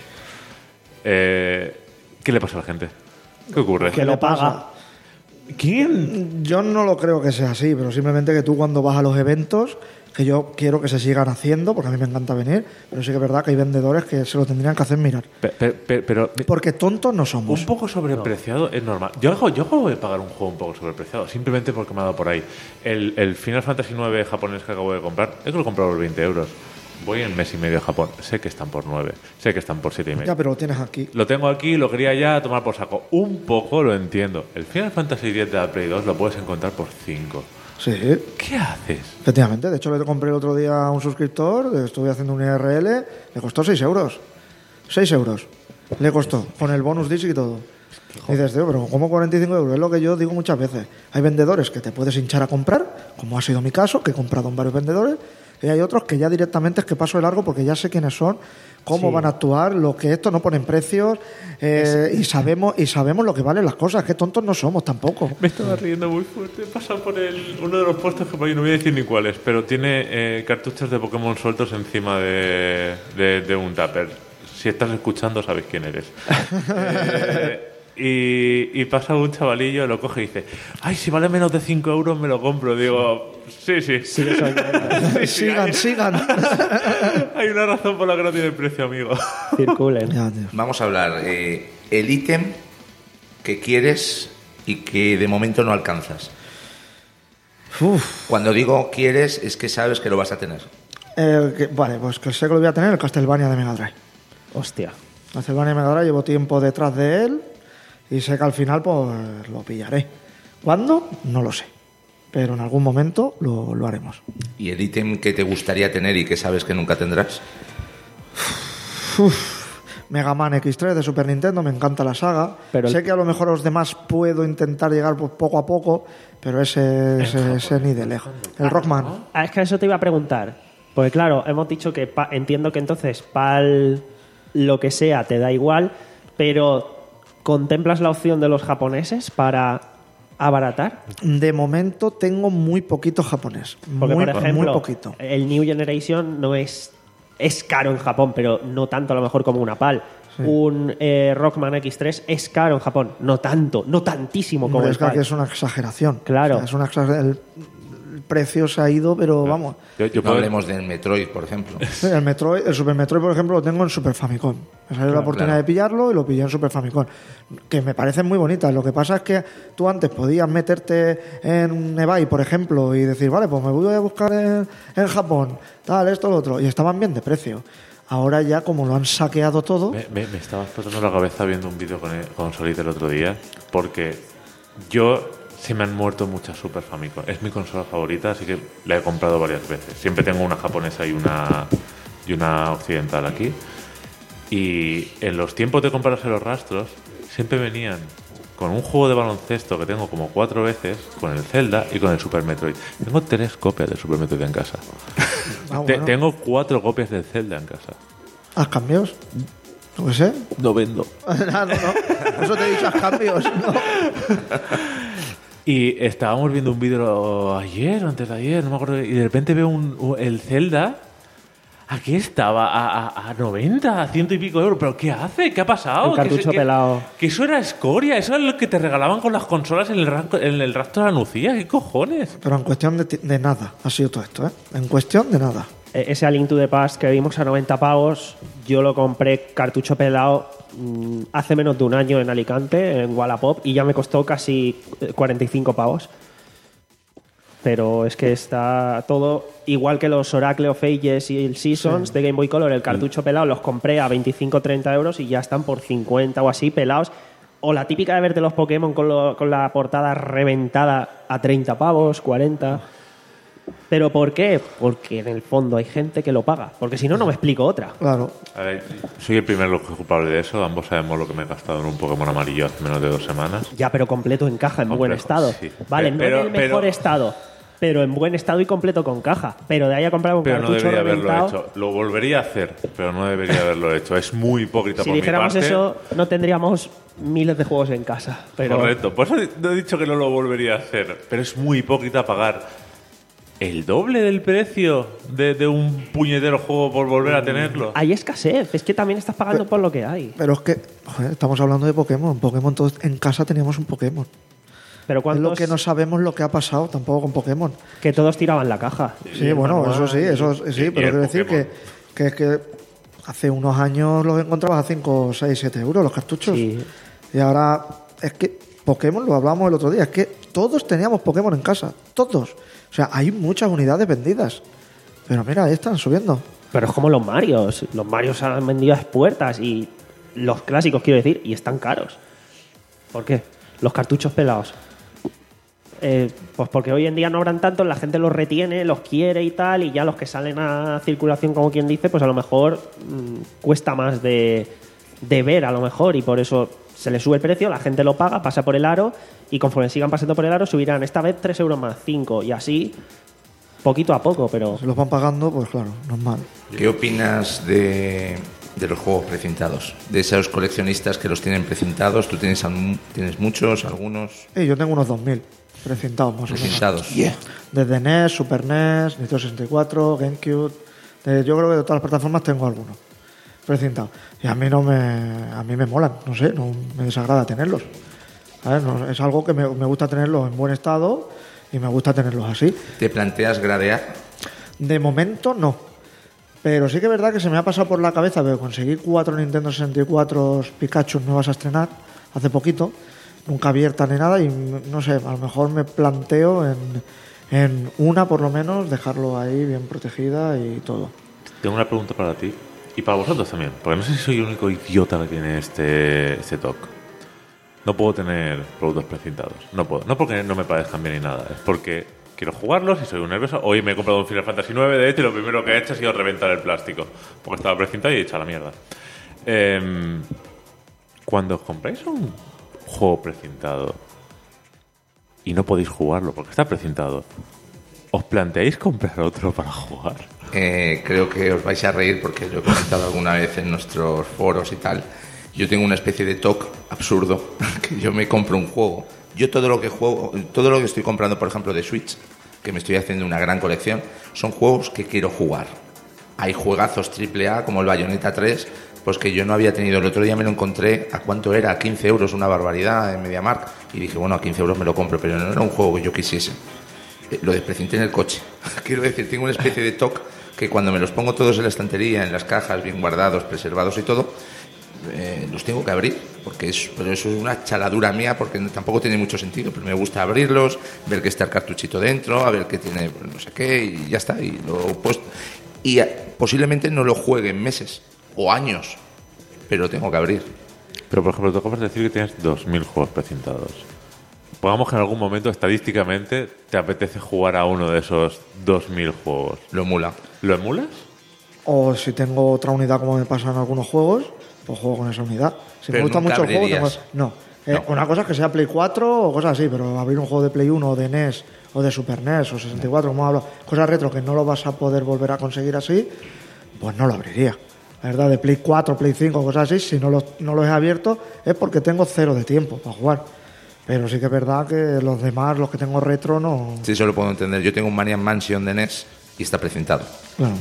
Eh, ¿Qué le pasa a la gente? ¿Qué ocurre? Que lo paga. ¿Quién? Yo no lo creo que sea así, pero simplemente que tú cuando vas a los eventos, que yo quiero que se sigan haciendo, porque a mí me encanta venir, pero sí que es verdad que hay vendedores que se lo tendrían que hacer mirar. Pe- pe- pe- pero Porque tontos no somos. un poco sobrepreciado es normal. Yo hago, yo acabo de pagar un juego un poco sobrepreciado, simplemente porque me ha dado por ahí. El, el Final Fantasy nueve japonés que acabo de comprar, es que lo he comprado por veinte euros. Voy en mes y medio a Japón. Sé que están por nueve, sé que están por siete y medio. Ya, pero lo tienes aquí. Lo tengo aquí, lo quería ya tomar por saco. Un poco lo entiendo. El Final Fantasy diez de la Play dos lo puedes encontrar por cinco. Sí, ¿Qué haces? efectivamente. De hecho, le compré el otro día a un suscriptor, estuve haciendo un I R L, le costó seis euros. seis euros. Le costó, con el bonus disc y todo. Y dices, tío, pero ¿cómo cuarenta y cinco euros? Es lo que yo digo muchas veces. Hay vendedores que te puedes hinchar a comprar, como ha sido mi caso, que he comprado en varios vendedores, y hay otros que ya directamente es que paso de largo porque ya sé quiénes son, cómo Sí. van a actuar, lo que esto no ponen precios, eh, y sabemos y sabemos lo que valen las cosas, que tontos no somos tampoco. Me estaba riendo muy fuerte. He pasado por el, uno de los puestos que por ahí no voy a decir ni cuáles, pero tiene eh, cartuchos de Pokémon sueltos encima de, de, de un tupper. Si estás escuchando, sabes quién eres. Eh, Y, y pasa un chavalillo, lo coge y dice, ay, si vale menos de cinco euros me lo compro. Digo, sí, sí. Sí, eso es- Sí, sí, sigan, hay, sigan. hay una razón por la que no tiene precio, amigo. circulen. Ya, tío. Vamos a hablar. Eh, el ítem que quieres y que de momento no alcanzas. Uf. Cuando digo quieres, es que sabes que lo vas a tener. Eh, que- vale, pues que sé que lo voy a tener el Castlevania de Mega Drive. Hostia. Castlevania de Mega Drive, llevo tiempo detrás de él y sé que al final pues lo pillaré. ¿Cuándo? No lo sé. Pero en algún momento lo, lo haremos. ¿Y el ítem que te gustaría tener y que sabes que nunca tendrás? Mega Man equis tres de Super Nintendo, me encanta la saga. Pero el- Sé que a lo mejor los demás puedo intentar llegar pues, poco a poco, pero ese, ese, ese ni de lejos. El Rockman. Ah, es que eso te iba a preguntar. Porque claro, hemos dicho que pa- entiendo que entonces pal lo que sea te da igual, pero ¿contemplas la opción de los japoneses para abaratar? De momento tengo muy poquito japonés. Porque, muy, por ejemplo, muy poquito. el New Generation no es, es caro en Japón, pero no tanto a lo mejor como una PAL. Un eh, Rockman equis tres es caro en Japón, no tanto, no tantísimo como Hombre, el es que aquí PAL. es una exageración. Claro. O sea, es una exageración. El, el precio se ha ido, pero vamos. Yo, yo No puedo- hablemos del Metroid, por ejemplo. Sí, el Metroid, el Super Metroid, por ejemplo, lo tengo en Super Famicom. Me salió la oportunidad claro. de pillarlo y lo pillé en Super Famicom. Que me parecen muy bonitas. Lo que pasa es que tú antes podías meterte en eBay, por ejemplo, y decir, vale, pues me voy a buscar en, en Japón, tal, esto, lo otro. Y estaban bien de precio. Ahora ya, como lo han saqueado todo, Me, me- me estaba explotando la cabeza viendo un vídeo con, el- con Solid el otro día, porque yo se me han muerto muchas Super Famicom. Es mi consola favorita, así que la he comprado varias veces. Siempre tengo una japonesa y una, y una occidental aquí. Y en los tiempos de comprarse los rastros, siempre venían con un juego de baloncesto que tengo como cuatro veces, con el Zelda y con el Super Metroid. Tengo tres copias del Super Metroid en casa. ah, Te- bueno, tengo cuatro copias del Zelda en casa. haz cambios. No que sé. No vendo. no, no, no. Eso te he dicho, haz cambios. No. Y estábamos viendo un vídeo ayer o antes de ayer, no me acuerdo, y de repente veo un, un- el Zelda. Aquí estaba a, a, a noventa, a ciento y pico euros. ¿Pero qué hace? ¿Qué ha pasado? El Que cartucho eso- que- pelado. Que eso era escoria, eso era lo que te regalaban con las consolas en el, rasco- en el rastro de la Nucía. ¿Qué cojones? Pero en cuestión de, ti- de nada ha sido todo esto, ¿eh? En cuestión de nada. Eh, Ese A Link to the Past que vimos a noventa pavos, yo lo compré cartucho pelado mm, hace menos de un año en Alicante, en Wallapop, y ya me costó casi eh, cuarenta y cinco pavos. Pero es que está todo igual que los Oracle of Ages y el Seasons de Game Boy Color. El cartucho pelado los compré a veinticinco o treinta euros y ya están por cincuenta o así pelados. O la típica de verte los Pokémon con, lo- con la portada reventada a treinta pavos, cuarenta. ¿Pero por qué? Porque en el fondo hay gente que lo paga. Porque si no, no me explico otra. Claro. A ver, soy el primer culpable de eso. Ambos sabemos lo que me he gastado en un Pokémon amarillo hace menos de dos semanas. Ya, pero completo en caja, en buen Complejo, estado. sí. Vale, Pero- no en el mejor pero- estado, pero en buen estado y completo con caja. Pero de ahí a comprar un Pero no cartucho debería haberlo reventado. hecho. Lo volvería a hacer, pero no debería haberlo hecho. Es muy hipócrita Si por mi dijéramos parte. eso, no tendríamos miles de juegos en casa. Pero Correcto. Por eso no he dicho que no lo volvería a hacer. Pero es muy hipócrita pagar el doble del precio de, de un puñetero juego por volver a tenerlo. hay escasez. Es que también estás pagando por lo que hay. Pero es que, joder, estamos hablando de Pokémon. Pokémon, todos en casa teníamos un Pokémon. Pero Es cuántos lo que no sabemos lo que ha pasado tampoco con Pokémon. que todos tiraban la caja. Sí, bueno, eso sí, eso sí, y pero el quiero decir que, Pokémon. que, es que hace unos años los encontrabas a cinco, seis, siete euros los cartuchos. Sí. Y ahora es que Pokémon, lo hablamos el otro día, es que todos teníamos Pokémon en casa, todos. O sea, hay muchas unidades vendidas. Pero mira, ahí están subiendo. Pero es como los Marios. Los Marios han vendido a expuertas y los clásicos, quiero decir, y están caros. ¿Por qué? Los cartuchos pelados. Eh, pues porque hoy en día no habrán tantos, la gente los retiene, los quiere y tal, y ya los que salen a circulación, como quien dice, pues a lo mejor mm, cuesta más de, de ver, a lo mejor, y por eso se le sube el precio, la gente lo paga, pasa por el aro, y conforme sigan pasando por el aro, subirán esta vez tres euros más, cinco, y así, poquito a poco, pero Si los van pagando, pues claro, normal. ¿Qué opinas de, de los juegos precintados? De esos coleccionistas que los tienen precintados. ¿Tú tienes, algún- tienes muchos, algunos Y yo tengo unos dos mil precintados más o menos. precintados? Desde N E S, Super N E S, Nintendo sesenta y cuatro, GameCube. De- yo creo que de todas las plataformas tengo algunos. precintados. Y a mí no me, a mí me molan, no sé, no me desagrada tenerlos. ¿Sabes? No, es algo que me, me gusta tenerlos en buen estado y me gusta tenerlos así. ¿Te planteas gradear? De momento no. Pero sí que es verdad que se me ha pasado por la cabeza de conseguir cuatro Nintendo sesenta y cuatro Pikachu nuevas a estrenar hace poquito, nunca abiertas ni nada, y no sé, a lo mejor me planteo en, en una por lo menos dejarlo ahí bien protegida y todo. Tengo una pregunta para ti y para vosotros también, porque no sé si soy el único idiota que tiene este, este talk. No puedo tener productos precintados, no puedo, no porque no me parezcan bien ni nada, es porque quiero jugarlos y soy un nervioso. Hoy me he comprado un Final Fantasy nueve, de hecho, y lo primero que he hecho ha sido reventar el plástico, porque estaba precintado y he echado la mierda. Eh, cuando os compráis un juego precintado y no podéis jugarlo porque está precintado, ¿os planteáis comprar otro para jugar? Eh, creo que os vais a reír porque lo he comentado alguna vez en nuestros foros y tal. Yo tengo una especie de toque absurdo, que yo me compro un juego. Yo todo lo que juego, todo lo que estoy comprando, por ejemplo, de Switch, que me estoy haciendo una gran colección, son juegos que quiero jugar. Hay juegazos triple A como el Bayonetta tres, pues que yo no había tenido. El otro día me lo encontré, ¿a cuánto era? A quince euros, una barbaridad, en MediaMarkt. Y dije, bueno, a quince euros me lo compro, pero no era un juego que yo quisiese. Eh, lo desprecinté en el coche. Quiero decir, tengo una especie de toque que cuando me los pongo todos en la estantería, en las cajas, bien guardados, preservados y todo, eh, los tengo que abrir, porque es, pero eso es una chaladura mía, porque tampoco tiene mucho sentido, pero me gusta abrirlos, ver que está el cartuchito dentro, a ver qué tiene, no sé qué, y ya está, y lo he puesto. Y eh, posiblemente no lo juegue en meses o años, pero tengo que abrir. Pero, por ejemplo, tú acabas de decir que tienes dos mil juegos precintados. Pongamos que en algún momento, estadísticamente, te apetece jugar a uno de esos dos mil juegos. Lo emula. ¿Lo emulas? O si tengo otra unidad, como me pasa en algunos juegos, pues juego con esa unidad. Si Pero me gusta nunca mucho el juego, tengo... abrirías. no. Eh, No. Una cosa es que sea Play cuatro o cosas así, pero abrir un juego de Play uno o de N E S o de Super N E S o sesenta y cuatro, como hablo, cosas retro que no lo vas a poder volver a conseguir así, pues no lo abriría. La verdad, de Play cuatro, Play cinco, cosas así, si no los, no los he abierto es porque tengo cero de tiempo para jugar. Pero sí que es verdad que los demás, los que tengo retro, no... Sí, eso lo puedo entender. Yo tengo un Maniac Mansion de N E S y está precintado. Claro.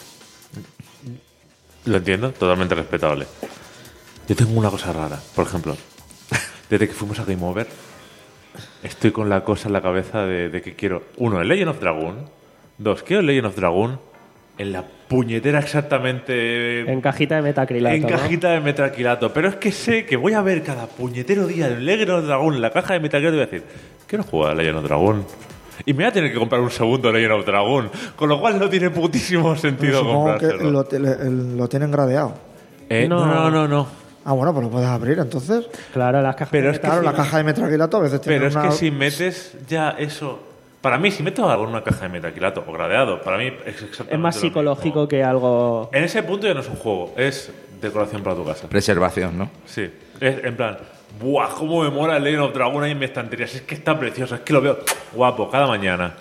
Lo entiendo, totalmente respetable. Yo tengo una cosa rara. Por ejemplo, desde que fuimos a Game Over, estoy con la cosa en la cabeza de, de que quiero, uno, el Legend of Dragon. Dos, quiero el Legend of Dragon en la puñetera exactamente... En cajita de metacrilato. En ¿no? cajita de metacrilato. Pero es que sé que voy a ver cada puñetero día el Legend of Dragon en la caja de metacrilato y voy a decir, quiero jugar a Legend of Dragon. Y me voy a tener que comprar un segundo Legend of Dragon. Con lo cual no tiene putísimo sentido Supongo que comprárselo. lo, te- el- lo tienen gradeado. Eh, no, No. no, no, no. Ah, bueno, pues lo puedes abrir entonces. Claro, las cajas Pero de es que Claro, sí. la caja de metacrilato a veces tiene Pero es una... que si metes ya eso... Para mí, si meto algo en una caja de metacrilato o gradeado, para mí es exactamente Es más lo psicológico mismo. que algo... En ese punto ya no es un juego, es decoración para tu casa. Preservación, ¿no? Sí, es en plan, ¡buah! ¿Cómo me mola el Legend of Dragon ahí en mi estantería? Es que está precioso, es que lo veo guapo cada mañana.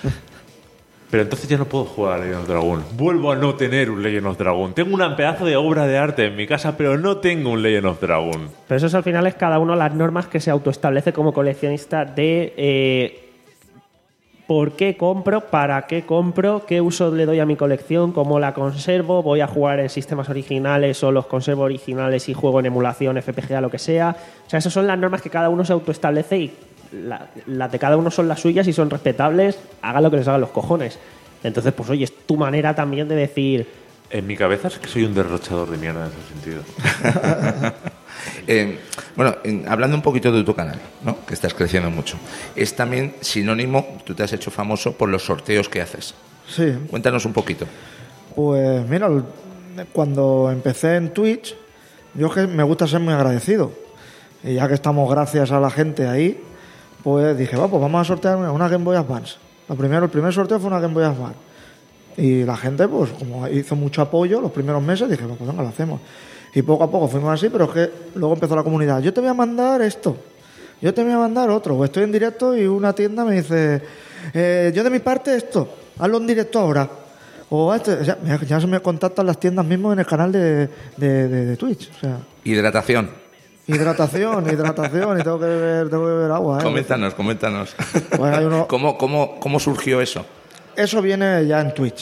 Pero entonces ya no puedo jugar a Legend of Dragon. Vuelvo a no tener un Legend of Dragon. Tengo una pedazo de obra de arte en mi casa, pero no tengo un Legend of Dragon. Pero eso es, al final es cada uno las normas que se autoestablece como coleccionista de eh, por qué compro, para qué compro, qué uso le doy a mi colección, cómo la conservo, voy a jugar en sistemas originales o los conservo originales y juego en emulación, F P G A, lo que sea. O sea, esas son las normas que cada uno se autoestablece y la- las de cada uno son las suyas y son respetables, hagan lo que les hagan los cojones. Entonces, pues oye, es tu manera también de decir... En mi cabeza es que soy un derrochador de mierda en ese sentido. Eh, bueno, en- hablando un poquito de tu canal, ¿no? Que estás creciendo mucho, es también sinónimo, tú te has hecho famoso por los sorteos que haces. Sí, Cuéntanos un poquito. pues mira, el- cuando empecé en Twitch, yo que me gusta ser muy agradecido. Y ya que estamos gracias a la gente ahí, pues dije, va, pues vamos a sortear una una Game Boy Advance. Lo primero, el primer sorteo fue una Game Boy Advance. Y la gente, pues como hizo mucho apoyo los primeros meses, dije, pues venga, lo hacemos. Y poco a poco fuimos así, pero es que luego empezó la comunidad. Yo te voy a mandar esto, yo te voy a mandar otro. O estoy en directo y una tienda me dice, eh, yo de mi parte esto, hazlo en directo ahora. O este, ya, ya se me contactan las tiendas mismo en el canal de, de, de- de Twitch. O sea, Hidratación. hidratación, hidratación, y tengo que beber, tengo que beber agua. ¿eh? Coméntanos, coméntanos. Pues hay uno- ¿Cómo, cómo, ¿Cómo surgió eso? Eso viene ya en Twitch.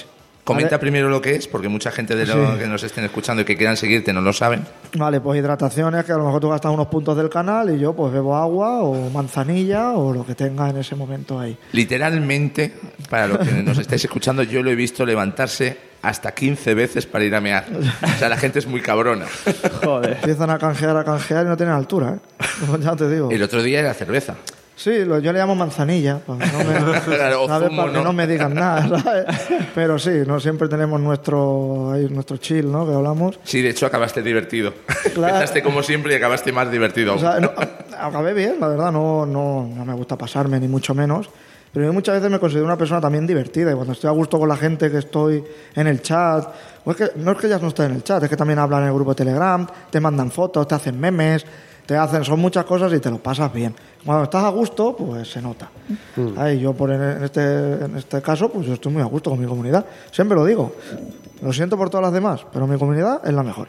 Comenta Vale. primero lo que es, porque mucha gente de los Sí. que nos estén escuchando y que quieran seguirte no lo saben. Vale, pues hidratación es que a lo mejor tú gastas unos puntos del canal y yo pues bebo agua o manzanilla o lo que tenga en ese momento ahí. Literalmente, para los que nos estáis escuchando, yo lo he visto levantarse hasta quince veces para ir a mear. O sea, la gente es muy cabrona. Joder. Empiezan a canjear, a canjear y no tienen altura, ¿eh? Pues ya te digo. El otro día era cerveza. Sí, lo- yo le llamo manzanilla, para que no me, Claro, o ¿sabes? zumo, Para que ¿no? no me digan nada, ¿sabes? Pero sí, no siempre tenemos nuestro ahí, nuestro chill, ¿no? Que hablamos. Sí, de hecho acabaste divertido. Claro. Empezaste como siempre y acabaste más divertido. O sea, no, a- acabé bien, la verdad, no, no, no me gusta pasarme, ni mucho menos. Pero yo muchas veces me considero una persona también divertida y cuando estoy a gusto con la gente que estoy en el chat, o es que no es que ellas no estén en el chat, es que también hablan en el grupo de Telegram, te mandan fotos, te hacen memes, te hacen, son muchas cosas y te lo pasas bien. Cuando estás a gusto, pues se nota. Ay, yo por en en este, en este caso, pues yo estoy muy a gusto con mi comunidad. Siempre lo digo. Lo siento por todas las demás, pero mi comunidad es la mejor.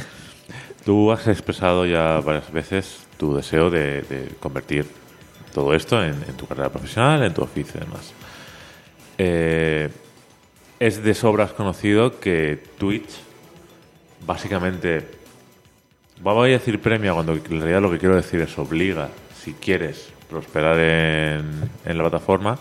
Tú has expresado ya varias veces tu deseo de, de convertir todo esto en, en tu carrera profesional, en tu oficio y demás. Eh, es de sobras conocido que Twitch básicamente, voy a decir premia cuando en realidad lo que quiero decir es obliga, si quieres prosperar en, en la plataforma,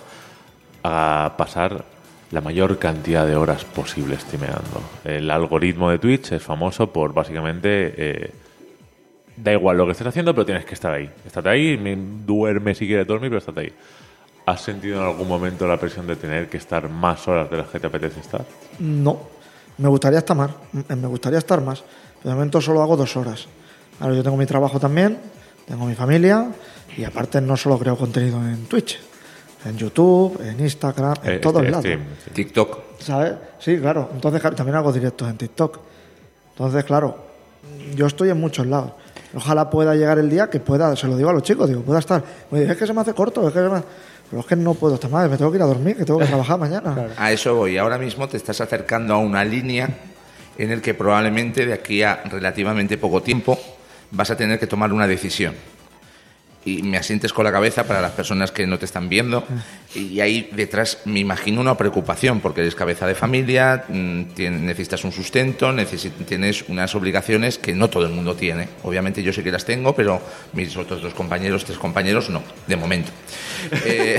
a pasar la mayor cantidad de horas posible streameando. El algoritmo de Twitch es famoso por básicamente eh, da igual lo que estés haciendo, pero tienes que estar ahí. Estate ahí, me- duerme si quieres dormir, pero estate ahí. ¿Has sentido en algún momento la presión de tener que estar más horas de las que te apetece estar? No, me gustaría estar más, m- me gustaría estar más. De momento solo hago dos horas. Ahora yo tengo mi trabajo también, tengo mi familia y aparte no solo creo contenido en Twitch, en YouTube, en Instagram, en Eh, todos este lados. stream, sí. TikTok. ¿Sabes? Sí, claro. Entonces claro, también hago directos en TikTok. Entonces, claro, yo estoy en muchos lados. Ojalá pueda llegar el día que pueda, se lo digo a los chicos, digo, pueda estar. Me dicen, es que se me hace corto, es que se me... Pero es que no puedo estar más, me tengo que ir a dormir, que tengo que trabajar mañana. A eso voy. Ahora mismo te estás acercando a una línea en el que probablemente de aquí a relativamente poco tiempo vas a tener que tomar una decisión. Y me asientes con la cabeza para las personas que no te están viendo. Y ahí detrás me imagino una preocupación, porque eres cabeza de familia, mm, tien- necesitas un sustento, necesi- tienes unas obligaciones que no todo el mundo tiene. Obviamente yo sé que las tengo, pero mis otros dos compañeros, tres compañeros, no, de momento. Eh,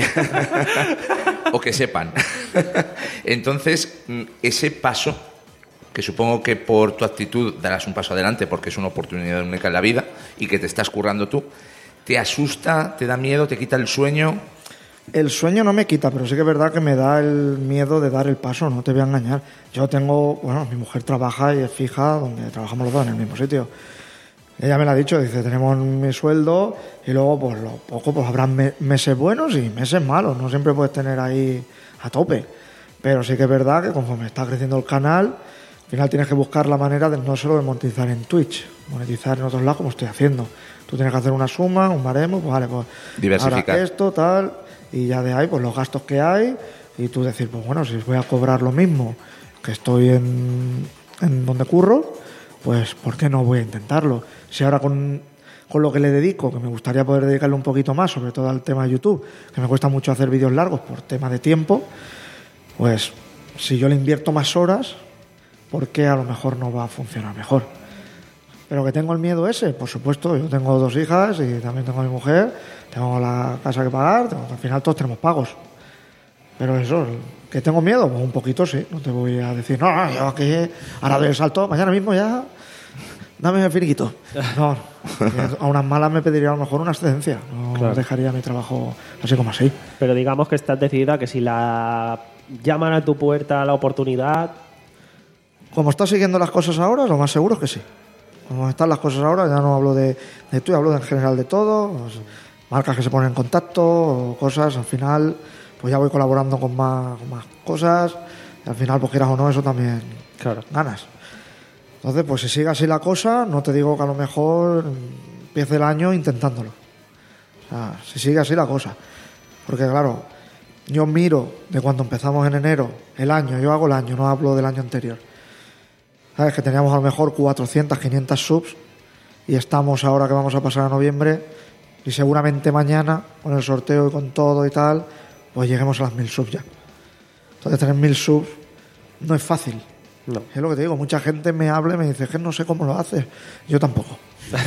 o que sepan. Entonces, mm, ese paso, que supongo que por tu actitud darás un paso adelante porque es una oportunidad única en la vida y que te estás currando tú, ¿te asusta, te da miedo, te quita el sueño? El sueño no me quita, pero sí que es verdad que me da el miedo de dar el paso, no te voy a engañar. Yo tengo, bueno, mi mujer trabaja y es fija donde trabajamos los dos en el mismo sitio. Ella me lo ha dicho, dice, tenemos mi sueldo y luego, pues lo poco, pues habrá me- meses buenos y meses malos, no siempre puedes tener ahí a tope. Pero sí que es verdad que conforme está creciendo el canal, al final tienes que buscar la manera de no solo de monetizar en Twitch, monetizar en otros lados como estoy haciendo. Tú tienes que hacer una suma, un baremo, pues vale, pues Diversificar. ahora esto, tal, y ya de ahí, pues los gastos que hay, y tú decir, pues bueno, si voy a cobrar lo mismo que estoy en, en donde curro, pues ¿por qué no voy a intentarlo? Si ahora con, con lo que le dedico, que me gustaría poder dedicarle un poquito más, sobre todo al tema de YouTube, que me cuesta mucho hacer vídeos largos por tema de tiempo, pues si yo le invierto más horas, ¿por qué a lo mejor no va a funcionar mejor? Pero que tengo el miedo ese, por supuesto, yo tengo dos hijas y también tengo a mi mujer, tengo la casa que pagar, tengo- al final todos tenemos pagos. Pero eso, ¿que tengo miedo? Pues un poquito sí, no te voy a decir, no, no, yo aquí ahora doy el salto, mañana mismo ya, dame el finiquito. No, a unas malas me pediría a lo mejor una excedencia, no Claro. dejaría mi trabajo así como así. Pero digamos que estás decidida que si la llaman a tu puerta la oportunidad, Como estás siguiendo las cosas ahora, lo más seguro es que sí. Como están las cosas ahora, ya no hablo de, de tú, hablo en general de todo, pues, marcas que se ponen en contacto, o cosas, al final, pues ya voy colaborando con más, con más cosas, y al final, pues quieras o no, eso también claro. ganas. Entonces, pues si sigue así la cosa, no te digo que a lo mejor empiece el año intentándolo. O sea, si sigue así la cosa. Porque claro, yo miro de cuando empezamos en enero, el año, yo hago el año, no hablo del año anterior. ¿Sabes? Que teníamos a lo mejor cuatrocientas, quinientas subs y estamos ahora que vamos a pasar a noviembre y seguramente mañana, con el sorteo y con todo y tal, pues lleguemos a las mil subs ya. Entonces tener mil subs no es fácil. No. Es lo que te digo, mucha gente me habla y me dice que no sé cómo lo haces. Yo tampoco.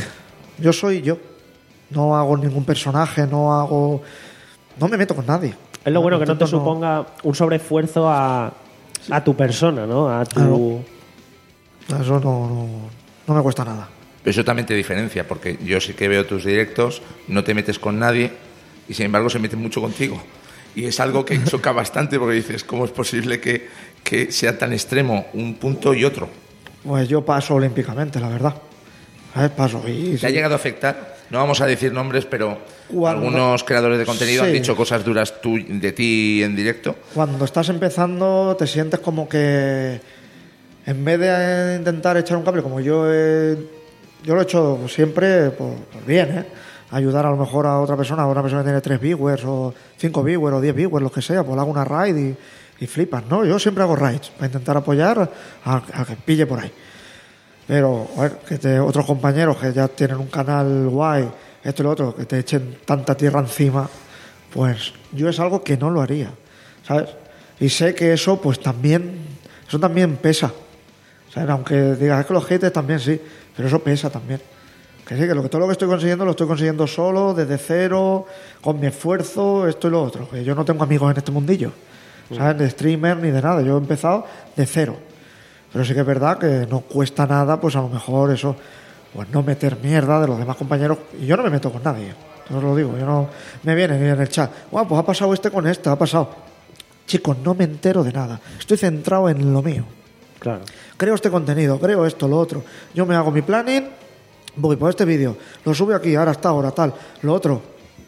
Yo soy yo. No hago ningún personaje, no hago... No me meto con nadie. Es lo bueno que no te Intento no- suponga un sobreesfuerzo a, a tu persona, ¿no? A tu... Claro. Eso no, no, no me cuesta nada. Pero eso también te diferencia, porque yo sí que veo tus directos, no te metes con nadie y sin embargo se meten mucho contigo. Y es algo que choca bastante porque dices, ¿cómo es posible que, que sea tan extremo un punto y otro? Pues yo paso olímpicamente, la verdad. ¿Sabes? Paso. Y, ¿Te ha llegado a afectar? No vamos a decir nombres, pero Cuando- algunos creadores de contenido Sí. han dicho cosas duras tú, de ti en directo. Cuando estás empezando te sientes como que en vez de intentar echar un cable, como yo he, yo lo he hecho siempre por, por bien, ¿eh? Ayudar a lo mejor a otra persona, a una persona que tiene tres viewers o cinco viewers o diez viewers, lo que sea, pues le hago una raid y, y flipas, ¿no? Yo siempre hago raids para intentar apoyar al, al que pille por ahí. Pero, a ver, que te, otros compañeros que ya tienen un canal guay, esto y lo otro, que te echen tanta tierra encima, pues yo es algo que no lo haría, ¿sabes? Y sé que eso, pues también, eso también pesa, ¿sabes? Aunque digas, es que los haters también sí, pero eso pesa también. Que sí, que, lo que todo lo que estoy consiguiendo lo estoy consiguiendo solo, desde cero, con mi esfuerzo, esto y lo otro. Que yo no tengo amigos en este mundillo, ¿sabes? De streamer ni de nada. Yo he empezado de cero. Pero sí que es verdad que no cuesta nada, pues a lo mejor eso, pues no meter mierda de los demás compañeros. Y yo no me meto con nadie, yo os lo digo. Yo no me vienen en el chat, guau, pues ha pasado este con este, ha pasado. Chicos, no me entero de nada. Estoy centrado en lo mío. Claro. Creo este contenido, creo esto, lo otro. Yo me hago mi planning, voy por este vídeo, lo subo aquí, ahora está, ahora tal, lo otro.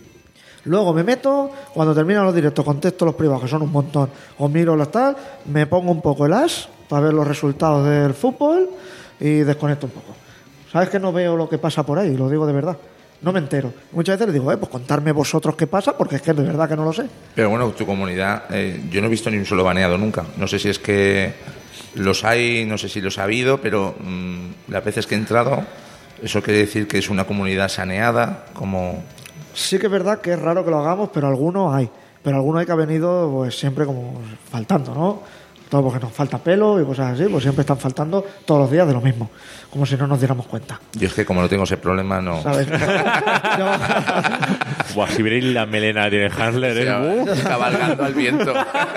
Luego me meto, cuando terminan los directos, contesto los privados, que son un montón, o miro las tal, me pongo un poco el as para ver los resultados del fútbol y desconecto un poco. ¿Sabes que no veo lo que pasa por ahí? Lo digo de verdad. No me entero. Muchas veces les digo, eh, pues contarme vosotros qué pasa, porque es que de verdad que no lo sé. Pero bueno, tu comunidad, eh, yo no he visto ni un solo baneado nunca. No sé si es que los hay, no sé si los ha habido, pero mmm, las veces que he entrado, eso quiere decir que es una comunidad saneada, como... Sí que es verdad que es raro que lo hagamos, pero algunos hay. Pero algunos hay que ha venido pues siempre como faltando, ¿no? Todo porque nos falta pelo y cosas así, pues siempre están faltando todos los días de lo mismo, como si no nos diéramos cuenta. Yo es que como no tengo ese problema, no... ¿Sabes? Yo- Buah, si veréis la melena que tiene Hansler, O sea, ¿eh? Uh. cabalgando al viento.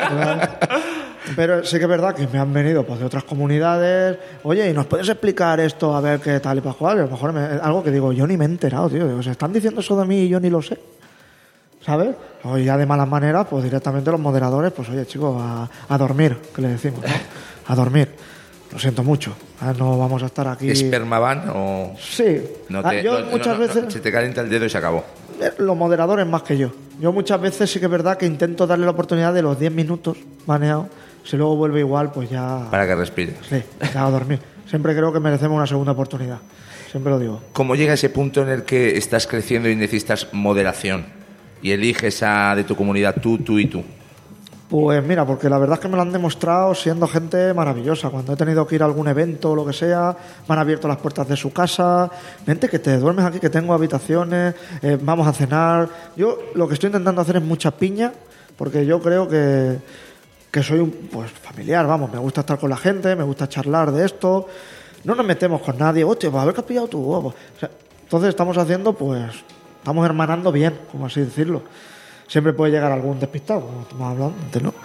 Pero sí que es verdad que me han venido pues, de otras comunidades. Oye, ¿y nos puedes explicar esto? A ver qué tal y pascual. A lo mejor me- algo que digo, yo ni me he enterado, tío. Digo, se están diciendo eso de mí y yo ni lo sé. ¿Sabes? O ya de malas maneras, pues directamente los moderadores, pues oye, chicos, a, a dormir, que le decimos, ¿no? A dormir. Lo siento mucho. Ah, No vamos a estar aquí. ¿Es permaban o...? Sí. No Ah, te, yo no- muchas no- no- veces. se te calienta el dedo y se acabó. Eh, Los moderadores más que yo. Yo muchas veces sí que es verdad que intento darle la oportunidad de los diez minutos baneado. Si luego vuelve igual, pues ya. Para que respires. Sí, ya a dormir. Siempre creo que merecemos una segunda oportunidad. Siempre lo digo. ¿Cómo llega ese punto en el que estás creciendo y necesitas moderación? Y eliges a de tu comunidad tú, tú y tú. Pues mira, porque la verdad es que me lo han demostrado siendo gente maravillosa. Cuando he tenido que ir a algún evento o lo que sea, me han abierto las puertas de su casa. Vente, que te duermes aquí, que tengo habitaciones, eh, vamos a cenar. Yo lo que estoy intentando hacer es mucha piña, porque yo creo que, que soy un pues, familiar, vamos, me gusta estar con la gente, me gusta charlar de esto. No nos metemos con nadie. Hostia, pues a ver qué has pillado tú. O sea, entonces estamos haciendo, pues, estamos hermanando bien, como así decirlo. Siempre puede llegar algún despistado, como estamos hablando antes, ¿no?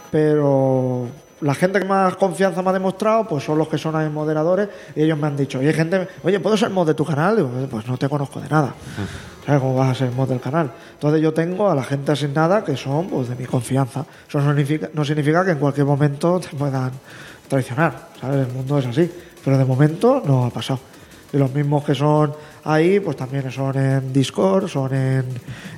Pero la gente que más confianza me ha demostrado, pues son los que son ahí moderadores, y ellos me han dicho, y hay gente, oye, ¿puedo ser mod de tu canal? Digo, pues no te conozco de nada. ¿Sabes cómo vas a ser mod del canal? Entonces yo tengo a la gente asignada que son pues de mi confianza. Eso no significa, no significa que en cualquier momento te puedan traicionar, ¿sabes? El mundo es así. Pero de momento no ha pasado. Y los mismos que son ahí, pues también son en Discord, son en,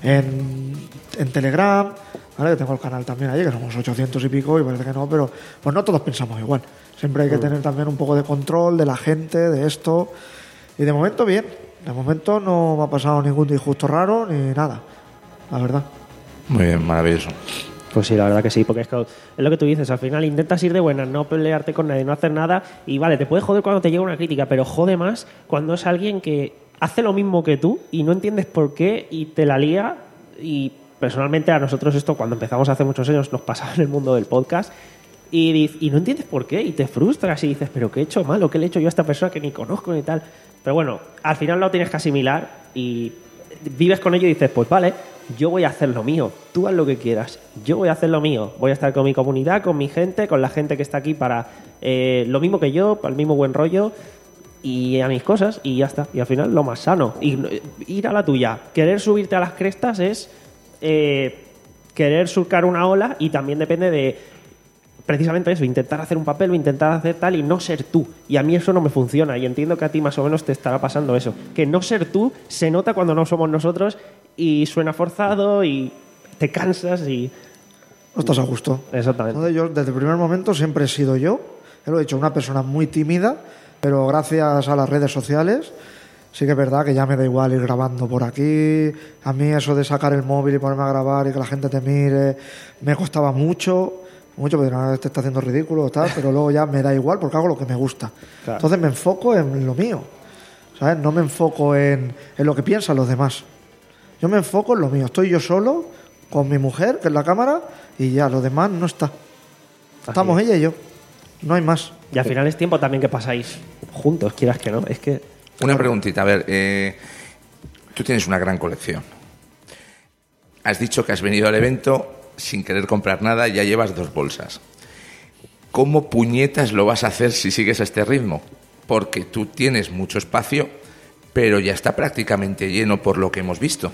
en, en Telegram, ¿vale? Que tengo el canal también allí, que somos ochocientos y pico, y parece que no, pero pues no todos pensamos igual. Siempre hay que tener también un poco de control de la gente, de esto. Y de momento bien. De momento no me ha pasado ningún disgusto raro ni nada, la verdad. Muy bien, maravilloso. Pues sí, la verdad que sí, porque es, que es lo que tú dices, al final intentas ir de buenas, no pelearte con nadie, no hacer nada, y vale, te puede joder cuando te llega una crítica, pero jode más cuando es alguien que hace lo mismo que tú y no entiendes por qué y te la lía. Y personalmente a nosotros esto, cuando empezamos hace muchos años, nos pasaba en el mundo del podcast, Y, dic- y no entiendes por qué, y te frustras y dices, pero ¿qué he hecho malo? ¿Qué le he hecho yo a esta persona que ni conozco ni tal? Pero bueno, al final lo tienes que asimilar y vives con ello y dices, pues vale, yo voy a hacer lo mío, tú haz lo que quieras, yo voy a hacer lo mío, voy a estar con mi comunidad, con mi gente, con la gente que está aquí para eh, lo mismo que yo, para el mismo buen rollo y a mis cosas y ya está. Y al final lo más sano, y, eh, ir a la tuya, querer subirte a las crestas es eh, querer surcar una ola y también depende de precisamente eso, intentar hacer un papel o intentar hacer tal y no ser tú. Y a mí eso no me funciona y entiendo que a ti más o menos te estará pasando eso. Que no ser tú se nota cuando no somos nosotros y suena forzado y te cansas y... No estás a gusto. Exactamente. Entonces yo desde el primer momento siempre he sido yo. He lo he dicho, una persona muy tímida, pero gracias a las redes sociales sí que es verdad que ya me da igual ir grabando por aquí. A mí eso de sacar el móvil y ponerme a grabar y que la gente te mire me costaba mucho. Mucho, porque una vez te está haciendo ridículo, tal, pero luego ya me da igual porque hago lo que me gusta. Claro. Entonces me enfoco en lo mío, ¿sabes? No me enfoco en, en lo que piensan los demás. Yo me enfoco en lo mío. Estoy yo solo con mi mujer, que es la cámara, y ya, lo demás no está. Estamos ella y yo. No hay más. Y al final es tiempo también que pasáis juntos, quieras que no. Es que... Una preguntita, a ver, eh, tú tienes una gran colección. Has dicho que has venido al evento sin querer comprar nada, ya llevas dos bolsas. ¿Cómo puñetas lo vas a hacer si sigues a este ritmo? Porque tú tienes mucho espacio, pero ya está prácticamente lleno por lo que hemos visto.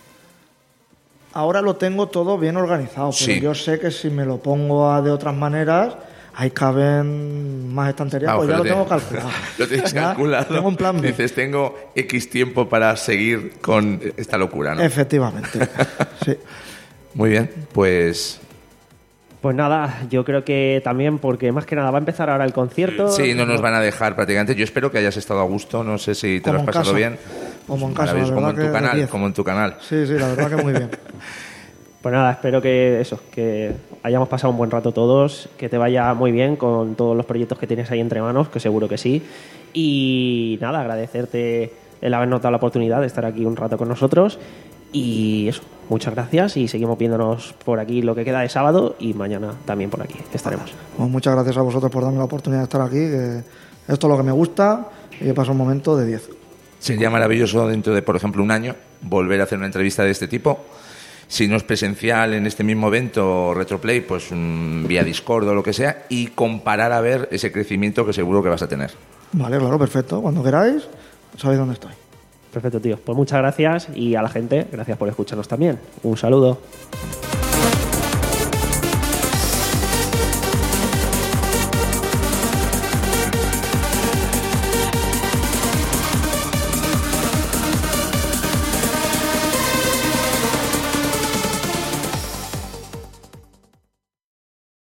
Ahora lo tengo todo bien organizado, pero Sí. yo sé que si me lo pongo a- de otras maneras, ahí caben más estanterías, Ah, pues ya pero lo te- tengo calculado. Lo tienes Ya calculado. Tengo un plan B. Dices, tengo X tiempo para seguir con esta locura, ¿no? Efectivamente. Sí. Muy bien, pues... Pues nada, yo creo que también, porque más que nada va a empezar ahora el concierto. Sí, no nos van a dejar prácticamente. Yo espero que hayas estado a gusto. No sé si te Como lo has en pasado casa. bien. Como en casa, Maravilloso, la como en verdad tu que de canal, diez. como en tu canal. Sí, sí, la verdad que muy bien. Pues nada, espero que eso, que hayamos pasado un buen rato todos, que te vaya muy bien con todos los proyectos que tienes ahí entre manos, que seguro que sí. Y nada, agradecerte el habernos dado la oportunidad de estar aquí un rato con nosotros. Y eso, muchas gracias y seguimos viéndonos por aquí lo que queda de sábado y mañana también por aquí estaremos. Pues muchas gracias a vosotros por darme la oportunidad de estar aquí, que esto es lo que me gusta y he pasado un momento de diez. Sería maravilloso dentro de, por ejemplo, un año, volver a hacer una entrevista de este tipo. Si no es presencial en este mismo evento, Retroplay, pues mm, vía Discord o lo que sea, y comparar a ver ese crecimiento que seguro que vas a tener. Vale, claro, perfecto. Cuando queráis, sabéis dónde estoy. Perfecto, tío. Pues muchas gracias y a la gente, gracias por escucharnos también. Un saludo.